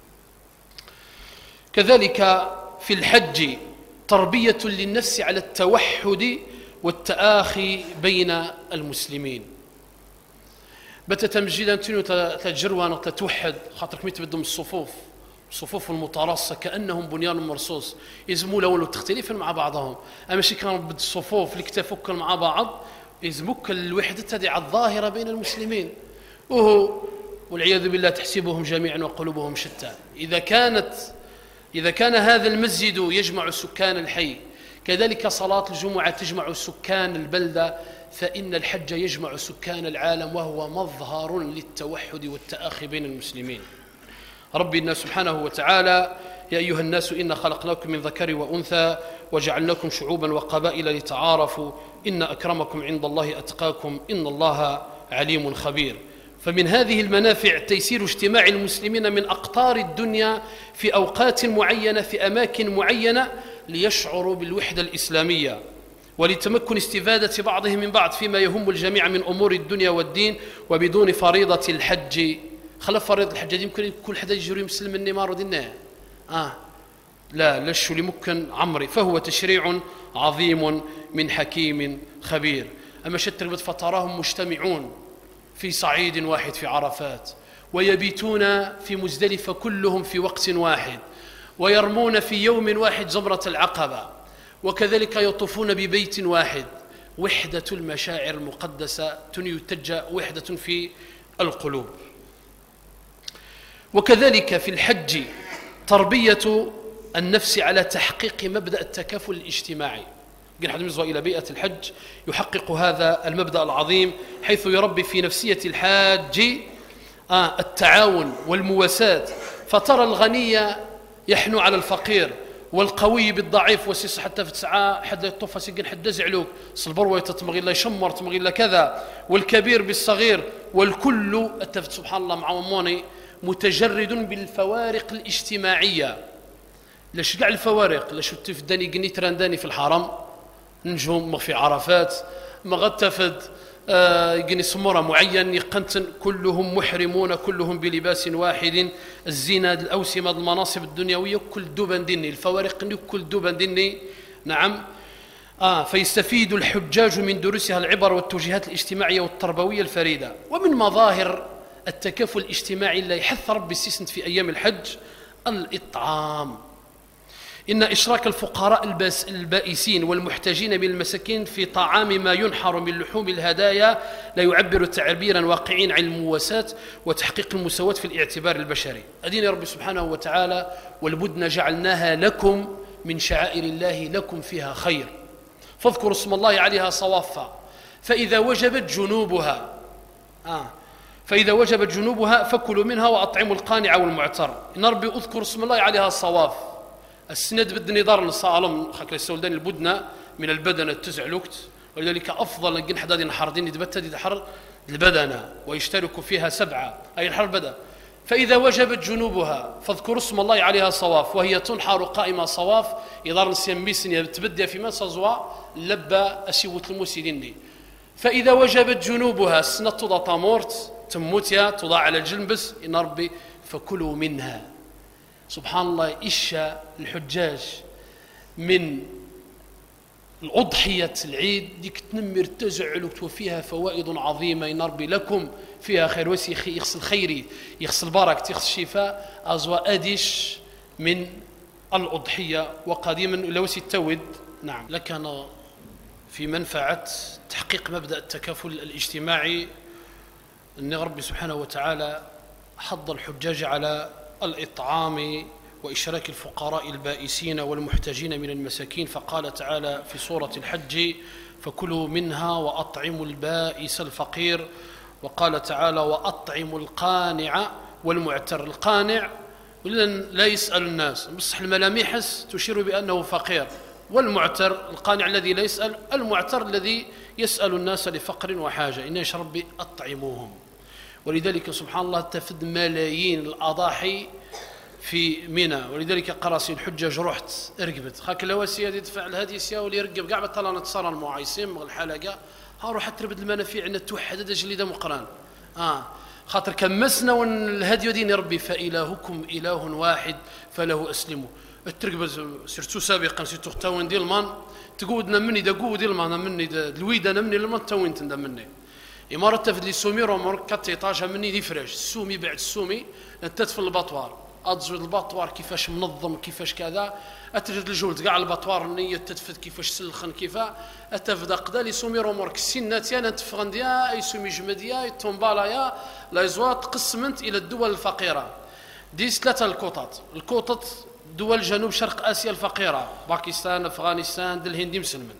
Speaker 1: كذلك في الحج تربية للنفس على التوحد والتآخي بين المسلمين. بتتمجيدا تنو تجروان تتوحد خاطرك ميت بدهم الصفوف الصفوف المتراصة كأنهم بنيان مرصوص، يزموا لو تختلفا مع بعضهم. أما شي كانوا بالصفوف اللي كتفكن مع بعض يزموك الوحدة تدعى الظاهرة بين المسلمين، وهو والعياذ بالله تحسبهم جميعا وقلوبهم شتى. إذا كانت إذا كان هذا المسجد يجمع سكان الحي، كذلك صلاة الجمعة تجمع سكان البلدة، فإن الحج يجمع سكان العالم، وهو مظهر للتوحد والتآخي بين المسلمين. ربنا سبحانه وتعالى: يا أيها الناس إنا خلقناكم من ذكر وأنثى وجعلناكم شعوبا وقبائل لتعارفوا إن أكرمكم عند الله أتقاكم إن الله عليم خبير. فمن هذه المنافع تيسير اجتماع المسلمين من أقطار الدنيا في أوقات معينة في أماكن معينة ليشعروا بالوحدة الإسلامية، ولتمكن استفادة بعضهم من بعض فيما يهم الجميع من أمور الدنيا والدين، وبدون فريضة الحج. خلف فريضة الحج يمكن كل حدا يجري مسلم النمار ودينه آه لا لشو لمكن عمري، فهو تشريع عظيم من حكيم خبير. أما شتر فتراهم مجتمعون في صعيد واحد في عرفات، ويبيتون في مزدلفة كلهم في وقت واحد، ويرمون في يوم واحد جمرة العقبة، وكذلك يطوفون ببيت واحد. وحدة المشاعر المقدسة تنتج وحدة في القلوب. وكذلك في الحج تربية النفس على تحقيق مبدأ التكافل الاجتماعي. قل حد مزوى إلى بيئة الحج يحقق هذا المبدأ العظيم، حيث يربي في نفسية الحاج آه التعاون والمواساة، فترى الغني يحنو على الفقير، والقوي بالضعيف، وسيس حتى في تسعة حد يطفى سيقن حد زعلوك صلبروي تتمغي الله يشمر تمغي الله كذا، والكبير بالصغير، والكل التفت سبحان الله مع موني متجرد بالفوارق الاجتماعية. ليش قاع الفوارق؟ ليش تفداني قني ترانداني في الحرم نجوم في عرفات ما غتفد قني سمرة معين يقنتن كلهم محرمون كلهم بلباس واحد، الزينة الأوسمة المناصب الدنيوية كل دوبان ديني، الفوارق كل دوبان ديني. نعم. آه فيستفيد الحجاج من دروسها العبر والتوجيهات الاجتماعية والتربوية الفريدة. ومن مظاهر التكافل الاجتماعي اللي يحث ربي السيسنت في أيام الحج الإطعام. إن إشراك الفقراء البائسين والمحتاجين من المساكين في طعام ما ينحر من لحوم الهدايا لا يعبر تعبيرا واقعيا عن المواساة وتحقيق المساواة في الاعتبار البشري. أدين ربي سبحانه وتعالى: والبدن جعلناها لكم من شعائر الله لكم فيها خير فاذكروا اسم الله عليها صوافا فإذا وجبت جنوبها آه فإذا وجبت جنوبها فكلوا منها وأطعموا القانع والمعتر. إن ربي أذكر اسم الله عليها الصواف. السند بدني دار الصالم خاك السولدان البدنة من البدنة تزعلوكت، ولذلك أفضل أن حداد نحردين يتبتد يدحر البدنة ويشترك فيها سبعة أي الحر بدأ. فإذا وجبت جنوبها فاذكروا اسم الله عليها صواف، وهي تنحر قائمة صواف إدار نسيميسن يتبدأ في مسا زوا لبا أسيوة المسيدين. فإذا وجبت جنوبها السنة تضع طامورت تموتيا تضع على الجنبس إن ربي فكلوا منها. سبحان الله إشا الحجاج من الأضحية العيد ديك تنمر تزعل وفيها فوائد عظيمة إن ربي لكم فيها خير وسيخ يغسل خيري يغسل بركة يغسل شفاء أزواء أدش من الأضحية. وقديما لوسي التود نعم لكان في منفعة تحقيق مبدأ التكافل الاجتماعي أن ربي سبحانه وتعالى حض الحجاج على الإطعام وإشراك الفقراء البائسين والمحتاجين من المساكين، فقال تعالى في سورة الحج: فكلوا منها وأطعموا البائس الفقير. وقال تعالى: وأطعموا القانع والمعتر. القانع ولا لا يسأل الناس، بصح الملامح تشير بأنه فقير. والمعتر القانع الذي لا يسأل، المعتر الذي يسأل الناس لفقر وحاجة. إن يا ربي أطعموهم. ولذلك سبحان الله تفد ملايين الأضاحي في منى. ولذلك قراسي الحجاج رحت ركبت خاك لواسي هذه تدفع الهدي سيا واللي يركب كاع بطلانة صار المعايسين من الحلقة ها روح تربد المنافع عندنا توحد هذا جليده مقران اه خاطر كمسنا والهدي دين ربي فإلهكم إله واحد فله أسلموا. التركب سيرتو سابقا سيرتو تاوين ديال المان تقودنا مني دا قود المان مني دا الويدا مني المان تاوين تندا مني إمارة تفد لي سومي رومر كاتيطاجها مني دي فريش السومي بعد السومي تدفن الباطوار أتزود الباطوار كيفاش منظم كيفاش كذا أتجد الجولد كاع الباطوار النية تدفد كيفاش سلخن كيفا أتفد قدا لي سومي رومر السنات يا نتفغنديا أي سومي جمديا التومبالايا لا يزوات قسمت إلى الدول الفقيرة ديس ثلاثة الكوطات الكوطات دول جنوب شرق آسيا الفقيرة باكستان أفغانستان الهند مسلمين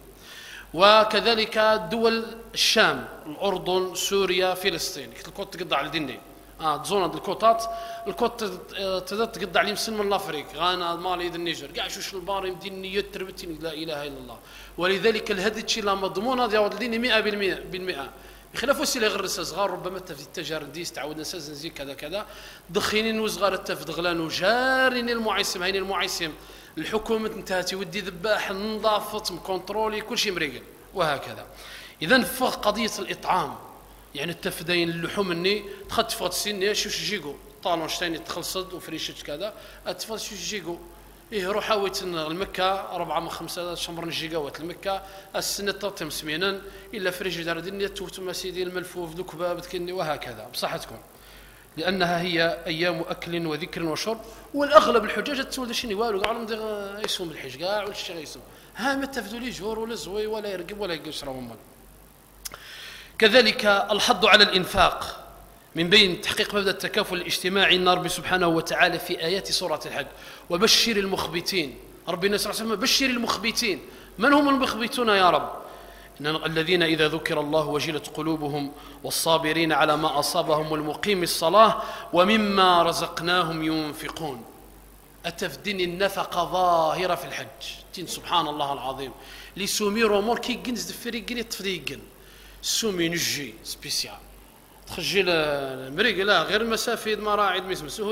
Speaker 1: وكذلك دول الشام الأردن سوريا فلسطين الكوط تقضى على الدنيا اه زونا الكوطات الكوط تقدر تقضى على مسلم من افريق غانا مالي النيجر كاع شوش الباري مدينيه تربتني لا اله الا الله. ولذلك الهدي تشي لا مضمونه ديال الدين مئة بالمئة بخلاف وسيله غير صغار ربما تفي التجارب ديس تعودنا سازنزي كذا كذا دخينين وصغار تفد غلان وجارين المعيسم هين المعيسم الحكومه انتهت ودي ذباح نظافه مكونترولي كل شيء مريقل وهكذا. اذا فوق قضيه الاطعام يعني التفدين اللحوم اني تخد فوق السن شوش جيجو طالونش ثاني تخلصد وفريشت كذا اتفض شوش جيجو ايه روح حاويت المكه أربعة من خمسة شمر جيجاوات المكه السنه تطم سمينا الا فريج دار الدنيا توتم سيدي الملفوف ذو كباب كني وهكذا بصحتكم لانها هي ايام اكل وذكر وشرب. والاغلب الحجاج تسول شنو والو كاع لهم يصوم الحج كاع ولا شي غيصوم ها ما تفدوا لي جور ولا زوي ولا يرقب ولا يقشر هم. كذلك الحض على الإنفاق من بين تحقيق مبدأ التكافل الاجتماعي أن ربي سبحانه وتعالى في آيات سورة الحج وبشر المخبتين. ربنا صلى الله عليه وسلم بشر المخبتين. من هم المخبتون يا رب؟ إن الذين إذا ذكر الله وجلت قلوبهم والصابرين على ما أصابهم والمقيم الصلاة ومما رزقناهم ينفقون. أتفدني النفقة ظاهرة في الحج تين سبحان الله العظيم لسومي رومور كي جنز دفريقين يتفريقين سومي نجي سبيسيال تخجي المريق لا غير المسافه مراعي مسمسوه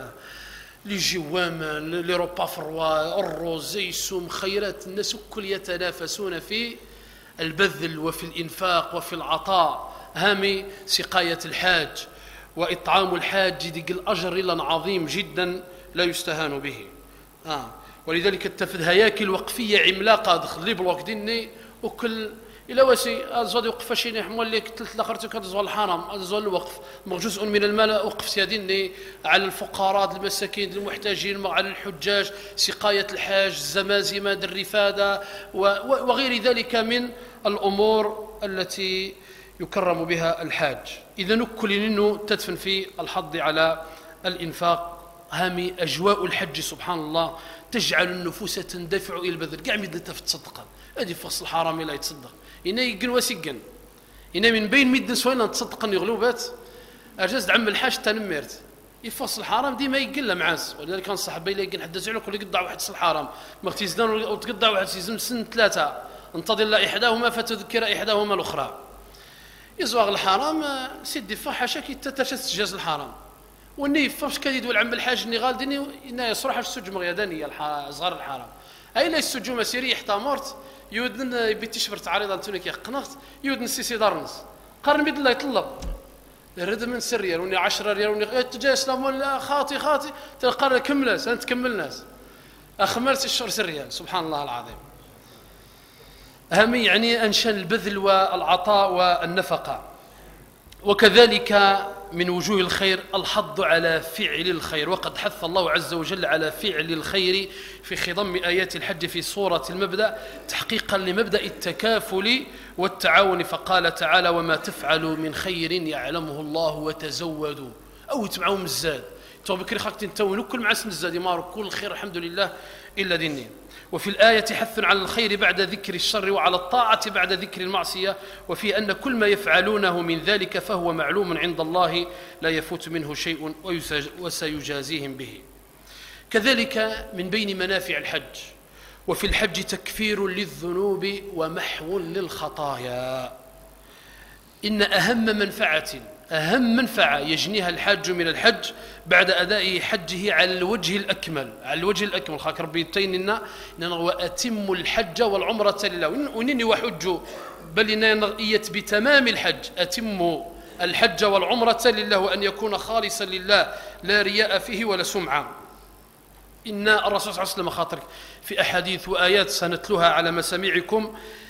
Speaker 1: لي جواما لي روبا فروا الروز زي السوم خيرات الناس الكل يتنافسون في البذل وفي الانفاق وفي العطاء هامي سقايه الحاج واطعام الحاج ديك الاجر لن عظيم جدا لا يستهان به. آه. ولذلك التفد هياكل وقفيه عملاقه دخل لي بلوك ديني وكل إلا وسي أزود يوقف شيء حمول لك ثلاث الآخرتك أزود الحرام أزود الوقف جزء من المال وقف سيادني على الفقراء المساكين المحتاجين على الحجاج سقاية الحاج الزمازمة الرفادة وغير ذلك من الأمور التي يكرم بها الحاج. إذا نكل إنه تدفن في الحض على الإنفاق هامي أجواء الحج سبحان الله تجعل النفوس تندفع إلى البذل كاع ميد تصدقا هذه فصل الحرام لا يتصدق إنا يقن وسيقن إنا من بين ميد سوينا تصدقا يغلوبات أجاز عم الحاج تنمرت يفصل الحرام ديما يقل معاس. ولذلك كان صاحبي لا يقن حد زعلك ولا يقطع واحد الحرام ما اختيزدان وتقطع واحد سيزم سن ثلاثة انتظر لا إحداهما فتذكر إحداهما الأخرى يزواغ الحرام سيدي فحاشاك تتشت جاز الحرام والني فاش كان يدول عم الحاج اني غالدني إنا يصرح السجم غيادانية صغار الحرام أي لا السجوم سيري احتمرت يودن بيتشبر تعريض أنتونيك يقنخت يودن سيسي دارنس قرن بيد الله يطلب الرد من سر ريال وني عشرة ريال وني تجا اسلام ولا خاطي خاطي تلقى كمل سنت كمل ناس اخمرت الشهر سريال سبحان الله العظيم. اهم يعني انشان البذل والعطاء والنفقه. وكذلك من وجوه الخير الحض على فعل الخير وقد حث الله عز وجل على فعل الخير في خضم آيات الحج في سورة المبدأ تحقيقا لمبدأ التكافل والتعاون فقال تعالى وما تفعلوا من خير يعلمه الله وتزودوا أو تبعوا الزاد تو بكري خاك تنتوي كل مع اسم الزاد يمار كل خير الحمد لله إلا دينين. وفي الآية حث على الخير بعد ذكر الشر وعلى الطاعة بعد ذكر المعصية وفي أن كل ما يفعلونه من ذلك فهو معلوم عند الله لا يفوت منه شيء وسيجازيهم به. كذلك من بين منافع الحج: وفي الحج تكفير للذنوب ومحو للخطايا. إن أهم منفعة أهم منفعة يجنيها الحاج من الحج بعد أداء حجه على الوجه الأكمل على الوجه الأكمل خاك ربي يتيننا إننا وأتم الحج والعمرة لله وإنني وحج بل إننا إيت بتمام الحج أتم الحج والعمرة لله وأن يكون خالصا لله لا رياء فيه ولا سمعة. إن الرسول صلى الله عليه وسلم خاطرك في أحاديث وآيات سنتلوها على مسامعكم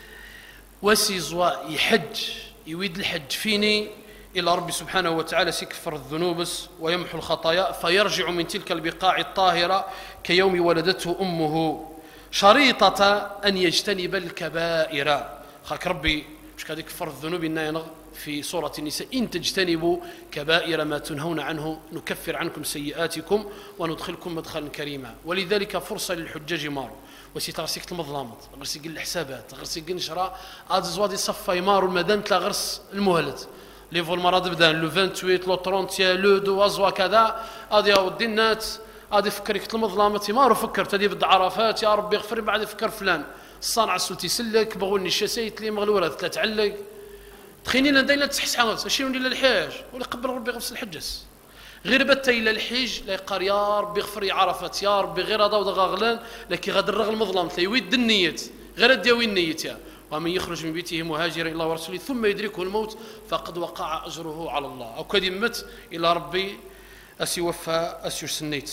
Speaker 1: وسيزوا يحج يويد الحج فيني إلى ربي سبحانه وتعالى سيكفر الذنوب ويمحو الخطايا فيرجع من تلك البقاع الطاهرة كيوم ولدته أمه شريطة أن يجتنب الكبائر. خاك ربي مش كاد يكفر الذنوب إننا في سورة النساء: إن تجتنبوا كبائر ما تنهون عنه نكفر عنكم سيئاتكم وندخلكم مدخلا كريما. ولذلك فرصة للحجاج مارو وسيتغسيك المظلامات غرسي الحسابات غرسي نشرا هاد زوادي صفا يمارو المدام تلا غرس المهلت ليفو المرض بدا لو ثمانية وعشرين لو ثلاثين لو دو وازوا كذا هادي ودي النات هادي فكرك المظلامات يمارو فكرت هادي بد عرفات يا ربي اغفر بعد فكر فلان الصانع سلتي سلك بغوني الشسيت لي مغلوره ثلاث علق تخيني لنا دايلا تحس حاجه ماشي ولا الحاج ولا قبل ربي غفص الحجس غير بتا الى الحج لا يقار يا ربي اغفر يا عرفات يا ربي غير هذا وغغلان لكن غادر الرغل المظلم تيويد النيه غير ديوي النيه يا ومن يخرج من بيته مهاجرا الى الله ورسوله ثم يدركه الموت فقد وقع اجره على الله او كلمت الى ربي اسيوفى اسيو سنيت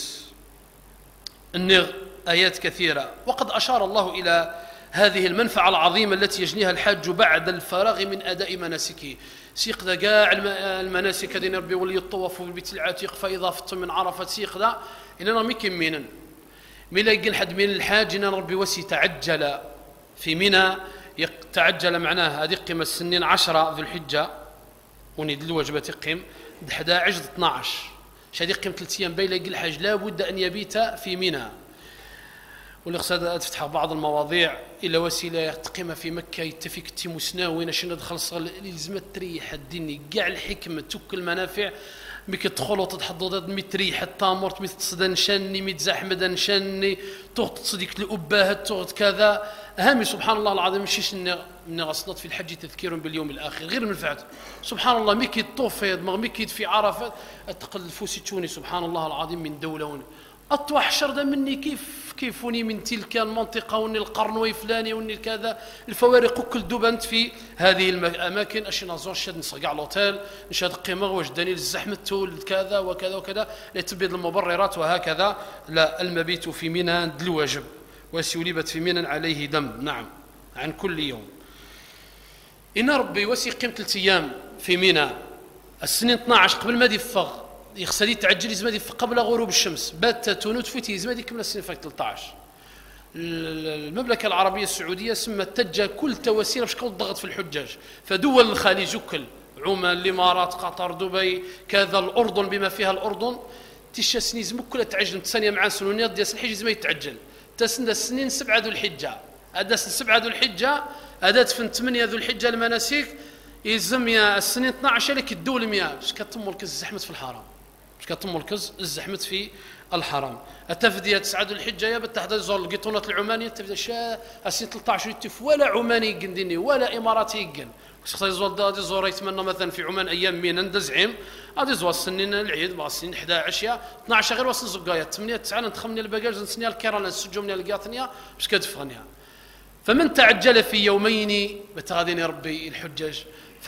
Speaker 1: النغ ايات كثيره. وقد اشار الله الى هذه المنفعه العظيمه التي يجنيها الحاج بعد الفراغ من اداء مناسكه. سيق ذا كاع المناسك هذين ربي يولي يطوفوا بالبيت العتيق فاذا فطم من عرفه سيق ذا اننا مي كمينا مي لاقي حد من الحاج ان ربي وسي تعجل في منى يتعجل معناه هذه قيمة السنين عشرة ذو الحجة ونيد الوجبة تقيم أحد عشر اثناش شادي قيمة ثلاث أيام بين يلاقي الحاج لا بد أن يبيت في منى. والإقصاد تفتح بعض المواضيع إلى وسيلة تقيمة في مكة يتفق تيمو سناوين عشان ندخل صغل لازم تريح الدنيا كاع الحكمة توك المنافع ميك تدخلوا تتحضر ميت ريح التامر ميت تصدن شني ميت زحمة شني تغط تصديق الأباهات تغط كذا هامي سبحان الله العظيم مشيش من غصلت في الحج تذكير باليوم الآخر غير من الفعل سبحان الله ميكي الطوفيض ميكي في عرفات أتقل الفوسي توني سبحان الله العظيم من دولة ون أطوح شردا مني كيف كيفوني من تلك المنطقة وني القرن وفلاني وني كذا الفوارق كل دبنت في هذه الأماكن أشي نزور شد نصقع الأوتيل نشاد قيمة وجداني للزحمة تول كذا وكذا وكذا لتبيض المبررات وهكذا. لا المبيت في منى الواجب وسيولبت في منى عليه دم نعم عن كل يوم. إن ربي وسي قيمة ثلاث أيام في منى السنين اثناش قبل ما يفغ يخسر يتعجل يزمد قبل غروب الشمس بات تونت فوتي يزمد كمل السنين فاك ثلاثة عشر. المملكة العربية السعودية سمت تجا كل تواسير باش كل ضغط في الحجاج فدول الخليج كل عمان الإمارات قطر دبي كذا الأردن بما فيها الأردن تشا سنين زمك كلها تعجل ثانية مع سنونيات ديال الحج زما يتعجل تسند السنين سبعة ذو الحجة هذا سبعة ذو الحجة هذا تفن ثمانية ذو الحجة المناسك يلزم يا السنين اثناش لك الدول مية باش كتم مركز الزحمة في الحرم باش كتم مركز الزحمة في الحرم التفدية تسعة ذو الحجة يا بالتحديد زور القطونات العمانية التفدية شا السنين ثلاثة عشر يتف ولا عماني يقندني ولا إماراتي يقن خصها يزور هذه زور يتمنى مثلا في عمان أيام مينا ندزعم هذه زور السنين العيد مع السنين أحد عشر يا اثناش غير وصل زقايات ثمانية تسعة ندخلني الباجاج نسني الكيران نسجمني القاطنية باش كتفغنيها. فمن تعجل في يومين بتغاديني ربي الحجاج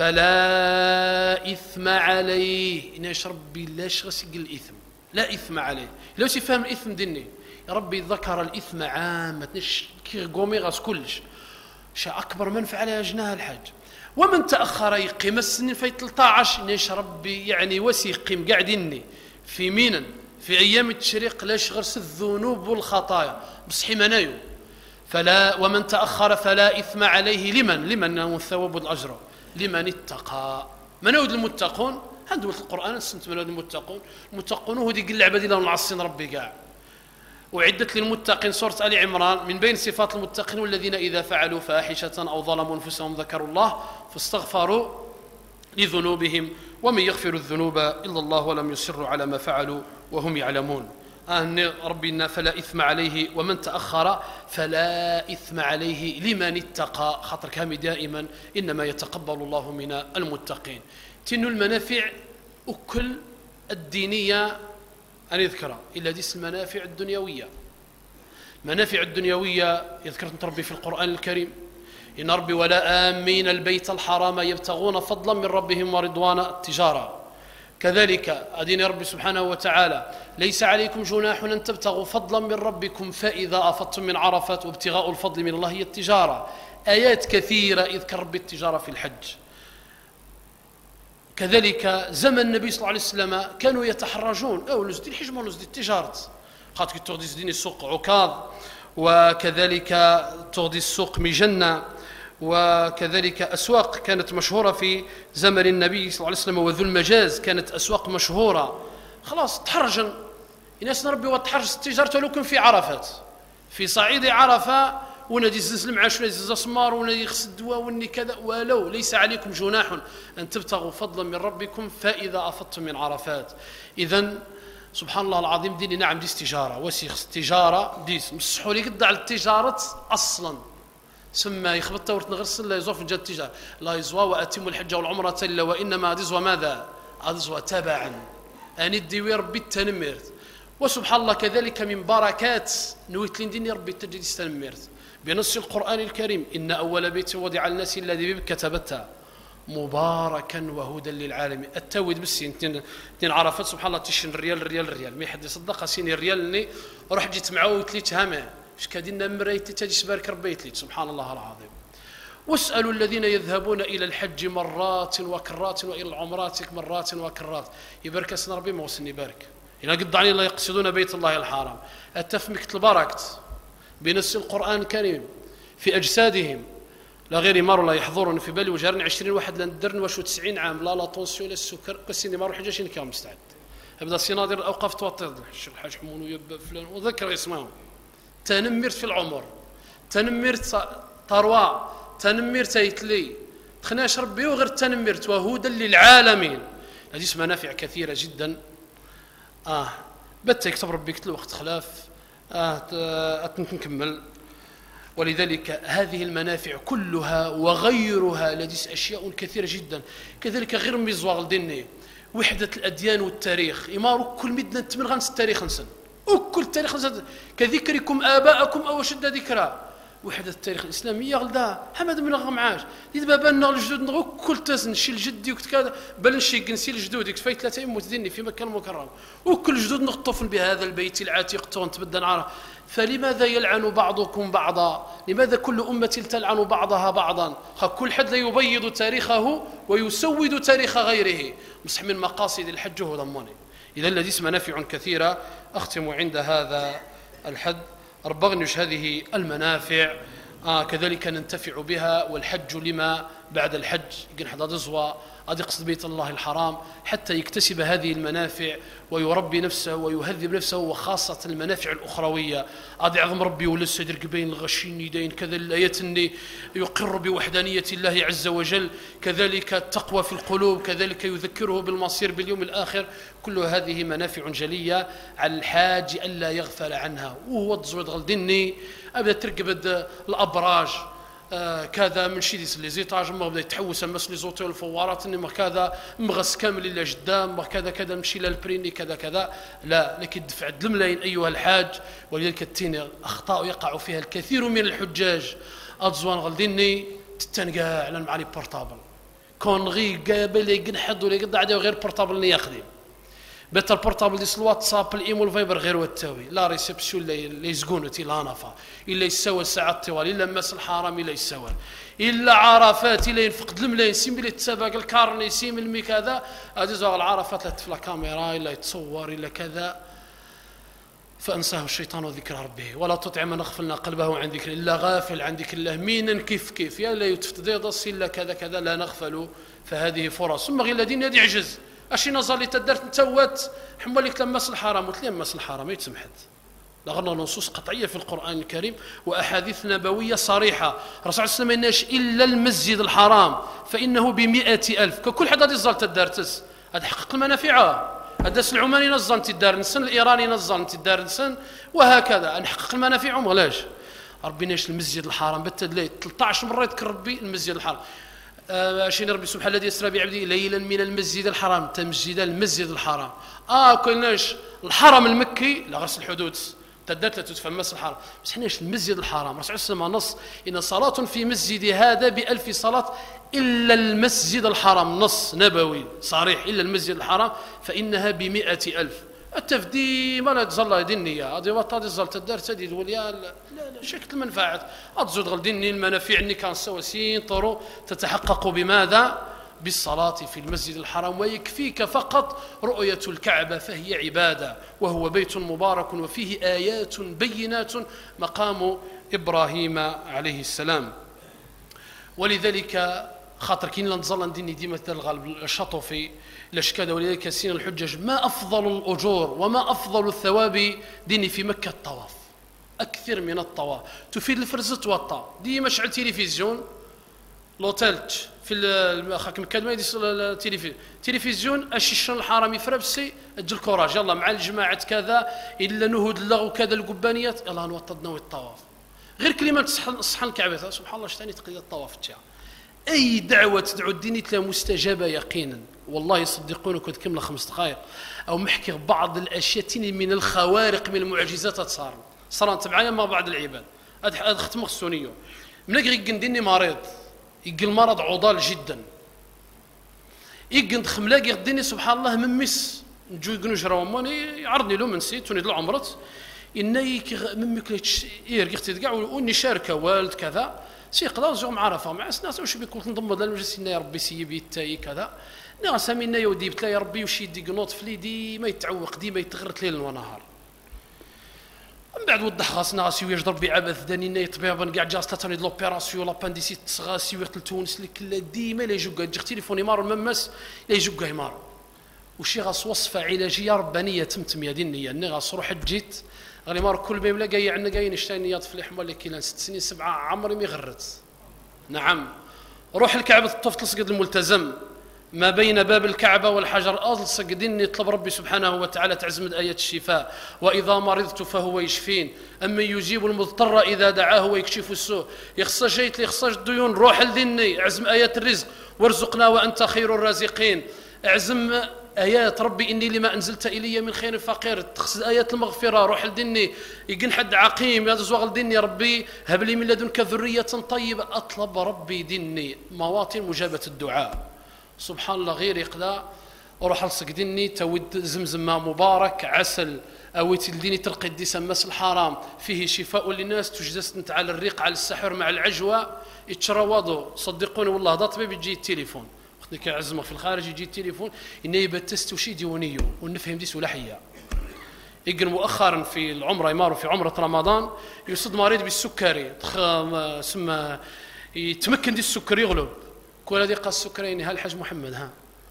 Speaker 1: فلا إثم عليه إن ربي لاش غسيق الإثم لا إثم عليه لو سيفهم الإثم ديني يا ربي ذكر الإثم عامة نش كي قومي غاس كلش شا أكبر منفعة على جناها الحج. ومن تأخر يقيم السنين في ثلاثة عشر نش ربي يعني وسي يقيم قاعديني في مينا في أيام التشريق لاش غرس الذنوب والخطايا بصحي منايو فلا ومن تأخر فلا إثم عليه لمن لمن الثواب والأجر لمن اتقى. من هو المتقون؟ هندوة القرآن السنت من هو المتقون المتقون هو دي قل العبادي لهم العصين ربي قاع وعدت للمتقين سورة آل عمران من بين صفات المتقين والذين إذا فعلوا فاحشة أو ظلموا أنفسهم ذكروا الله فاستغفروا لذنوبهم ومن يغفر الذنوب إلا الله ولم يصروا على ما فعلوا وهم يعلمون. أن ربنا فلا إثم عليه، ومن تأخر فلا إثم عليه لمن اتقى. خاطر كامي دائما إنما يتقبل الله من المتقين. تنو المنافع أكل الدينية أن يذكرها إلا ديس المنافع الدنيوية. منافع الدنيوية يذكرت ربي في القرآن الكريم: إن ربي ولا آمين البيت الحرام يبتغون فضلا من ربهم ورضوانا التجارة. كذلك أدين ربي سبحانه وتعالى: ليس عليكم جناح أن تبتغوا فضلا من ربكم فإذا أفضتم من عرفات وابتغاء الفضل من الله هي التجارة. آيات كثيرة يذكر ربي التجارة في الحج. كذلك زمن النبي صلى الله عليه وسلم كانوا يتحرجون: أو نزدي الحج ما نزدي التجارة، خاطر تغدي زديني السوق عكاظ، وكذلك تغدي السوق مجنة، وكذلك أسواق كانت مشهورة في زمن النبي صلى الله عليه وسلم، وذو المجاز كانت أسواق مشهورة. خلاص تحرجن الناس ربي وتحرج التجارة لو كان في عرفات، في صعيد عرفة ونادي الزلم عاشور زيز اسمار ونادي خص الدواء وني كذا، ولو ليس عليكم جناح أن تبتغوا فضلا من ربكم فإذا أفضتم من عرفات. إذن سبحان الله العظيم ديني نعم ديس تجارة وسيخ التجارة ديس مسحوا لي قد على التجارة أصلا سما يخبط ورت نغرسل لا يزوف جد التجارة لا يزوا وأتم الحج والعمرة إلا وإنما أدزوا ماذا أدزوا تبعا أن يدي ربي التنميرت. وسبحان الله كذلك من بركات نويت لين ديني ربي التجديد استنميرت بنص القرآن الكريم: إن أول بيت وضع الناس الذي بكتبتها مباركا وهدى للعالمين. التويد بالسين تين تين عرفت سبحان الله تشن الريال الريال الريال ما حد يصدق سيني الريال ني روح جيت معاه وتليت هما اش كادينا مريت تجي بارك ربيت لي سبحان الله العظيم. واسألوا الذين يذهبون إلى الحج مرات وكرات وإلى العمرات مرات وكرات. يبارك اسنا ربي ما وصلني بارك إلا قد عني الله يقصدون بيت الله الحرام. التفمك البركت بنص القرآن الكريم في أجسادهم لا غير مار لا يحضرون في بالي وجارني عشرين واحد لندرن وشو تسعين عام لا لا طونسيو لا السكر كسيني ما روح حاجه شنو كان مستعد ابدا سيناظر الاوقاف توطر الحاج حمون ويبا فلان وذكر اسمهم. تنمرت في العمر، تنمرت طروا، تنمرت تيتلي تخناش ربي وغير تنمرت وهدى للعالمين. هذه منافع كثيره جدا. اه بت يكتب ربي كل وقت خلاف اه نكمل. ولذلك هذه المنافع كلها وغيرها لديس أشياء كثيرة جدا. كذلك غير مزواغ ديني وحدة الأديان والتاريخ إمارو كل مدنا تمن غنس التاريخ نسن وكل التاريخ نسن كذكركم آباءكم أو شد ذكرى. وحدة التاريخ الإسلامية غلدا حمد من غم عاش إذا بابنا الجدود نغو كل تسن شي الجدي وكت كذا بل نشي نسي الجدود كفاية ثلاثة يموت ديني في مكان مكرم وكل جدود نغطفن بهذا البيت العتيق تون تبدا نعرف. فلماذا يلعن بعضكم بعضا؟ لماذا كل أمة تلعن بعضها بعضا؟ كل حد يبيض تاريخه ويسود تاريخ غيره. مصح من مقاصد الحج هو ضمني. إذا لديس منافع كثيرة. أختم عند هذا الحد أربغنش هذه المنافع آه كذلك ننتفع بها. والحج لما بعد الحج يقول حدا دزوى أدي قصد بيت الله الحرام حتى يكتسب هذه المنافع ويربي نفسه ويهذب نفسه، وخاصة المنافع الأخروية. أدي عظم ربي ولسه درك بين الغشين يدين كذا الآيات اللي يقر بوحدانية الله عز وجل، كذلك التقوى في القلوب، كذلك يذكره بالمصير باليوم الآخر. كل هذه منافع جلية على الحاج ألا يغفل عنها. وهو تزود غلدني أبدا ترقب الأبراج آه كذا من شي ديس لي زيطاج ما بدا يتحوس مس لي زوتيل الفوارات انما كذا مغس كامل الا قدام كذا كذا نمشي للبريني كذا كذا. لا لكن دفع الملايين ايها الحاج. ولذلك التين اخطاء يقع فيها الكثير من الحجاج. اتزوان غلديني تتنقى على المعالي بورتابل كون غي قابل يقنحد ولا يقضي عليه غير بورتابل اللي يخدم بيت البورتابل ديال الواتساب الايمو الفايبر غير والتاوي لا ريسبسيون اللي يزقونو تي لا نافا الا يسوى الساعات طوال الا ماس الحرام الا يسوى الا عرفات الا ينفقد الملايين سيم بلي تسابق الكارني سيم المي كذا هذه زغ العرفات لا تفلا كاميرا الا يتصور الا كذا. فانساه الشيطان ذكر ربه ولا تطع من اغفلنا قلبه عن ذكر الا غافل عن ذكر الله مين كيف كيف يا لا يتفتديض الا كذا كذا لا نغفل. فهذه فرص. ثم غير الذين يعجز اشي نظر اللي تدرت نتوت حمولك لما مس الحرام قلت لي مس الحرام يتسمحت. لغنا نصوص قطعيه في القران الكريم واحاديث نبويه صريحه. الرسول صلى الله عليه وسلم ما الا المسجد الحرام فانه بمئة ألف ككل حد هذه الزلطه دارتس هذا حقق المنافع الدرس العماني نزل تدار نسن، الإيراني نزل تدار نسن، وهكذا نحقق المنافع. ولاش ربي ناش المسجد الحرام بالتدليل ثلاثة عشر مرة يذكر ربي المسجد الحرام. شين ربي سبحانه الذي يسرى بعبده ليلا من المسجد الحرام تمجد المسجد الحرام. اه كلناش الحرم المكي لا غرس الحدود تدات لا تتفمس الحرام، بس حناش المسجد الحرام. رسول الله نص إن صلاة في مسجد هذا بألف صلاة إلا المسجد الحرام، نص نبوي صريح، إلا المسجد الحرام فإنها بمئة ألف. التفدي ما لا تزال دينية هذه وطا تزال تدار تدي الوليا لا لا شكل المنفعات أتزود غل ديني المنافع إني كان سواسين طرو تتحقق بماذا؟ بالصلاة في المسجد الحرام. ويكفيك فقط رؤية الكعبة فهي عبادة، وهو بيت مبارك وفيه آيات بينات مقام إبراهيم عليه السلام. ولذلك خاطر كاين لنظل ديني ديما الغالب الشطفي لاشكاد. ولذلك سين الحجج ما أفضل الأجور وما أفضل الثواب ديني في مكة الطواف أكثر من الطواف. تفيد الفرزة توطى ديما شعل تلفزيون لوتيلت في الخاك مكاد ما يدير التلفزيون تلفزيون الشيشان الحرام يفربسي اجل الكوراج يلا مع الجماعة كذا إلا نهود اللغو كذا القبانيات يلا نوطدنا والطواف غير كلمة تصحن الكعبة. سبحان الله شتاني تقضي الطواف تاعها. أي دعوة تدعو الدين تلا مستجابة يقينا والله يصدقون. كنت كملة خمس دقائق أو محكي بعض الأشياء من الخوارق من المعجزات تصار صار تبعايا مع بعض العباد. هذا ختم السنية من أجل ديني مريض يقل مرض عضال جدا يقل خملاقي غديني سبحان الله ممس نجو يقنو جرا وماني يعرضني له من سيت توني دل عمرت إني ممكلتش يرقيختي تقع وني شاركة والد كذا سيقدر زوج معرفة مع ناس وش بيكون تنضم هذا المجلس يا ربي سيبي تاي كذا ناس منا يودي بتلا يا ربي وشي يدي قنوط فلي دي ما يتعوق دي ما يتغرت ليل ونهار. من بعد وضح خاص ناسي ويجضرب بعبث دانينا يطبيبا كاع جاس ثلاثه لوبيراسيون لابانديسيت تصغاسي وقت تونس اللي كلا ديما لا يجوكا تجي تليفوني مار ممس لا يجوكا يمار وشي غاس وصفه علاجيه ربانيه تمتم يا دينيه ني غاس روح جيت غادي مار كل ما يملا كاي عندنا كاين شتاني في الحمى اللي كاين ست سنين سبعه عمري ما غرت. نعم روح الكعبه تطوف تلصق الملتزم ما بين باب الكعبة والحجر الأصل ديني يطلب ربي سبحانه وتعالى تعزم آية الشفاء وإذا مرضت فهو يشفين أما يجيب المضطر إذا دعاه ويكشف السوء يخصى جيت يخصى الديون روح لديني اعزم آيات الرزق وارزقنا وأنت خير الرازقين اعزم آيات ربي إني لما أنزلت إلي من خير فقير تخص آيات المغفرة روح لديني يقن حد عقيم يا زوغ لديني ربي هب لي من لدنك ذرية طيبة أطلب ربي ديني مواطن مجابة الدعاء. سبحان الله غير يقضى وروح لصق ديني تود زمزم ما مبارك عسل أو تلديني ترقي دي سمس الحرام فيه شفاء للناس تجلس انت على الريق على السحر مع العجوة يتشروضوا صدقوني والله هذا طبيب يجي التليفون وقتني كعزمه في الخارج يجي التليفون إنه يبتست وشي ديونيه ونفهم دي سلحية. يقن مؤخرا في العمرة يماروا في عمرة رمضان يصد مريض بالسكري سما يتمكن دي السكري يغلب كل هذه قاس السكرين ها الحاج محمد ها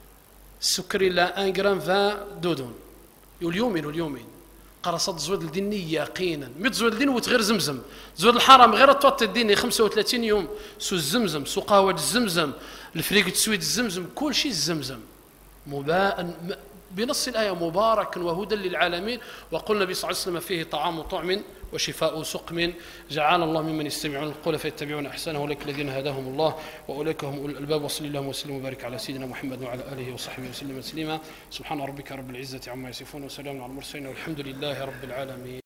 Speaker 1: السكري لا واحد غرام عشرين دودون يقول يومين واليومين قرصت زود الديني يقينا ميت زود الدين وتغير زمزم زود الحرام غير توت الديني خمسة وثلاثين يوم سو الزمزم سو قهوة الزمزم الفريق تسويد الزمزم كل شيء الزمزم مباء بنص الآية مبارك وهدى للعالمين. وقل النبي صلى الله عليه وسلم فيه طعام طعم وشفاء سقم. جعلنا الله ممن يستمعون القول فيتبعون أحسنه أولئك الذين هداهم الله وأولئك هم أولو الألباب. وصلى الله وسلم وبارك على سيدنا محمد وعلى آله وصحبه وسلم تسليما. سبحان ربك رب العزة عما يصفون وسلام على المرسلين والحمد لله رب العالمين.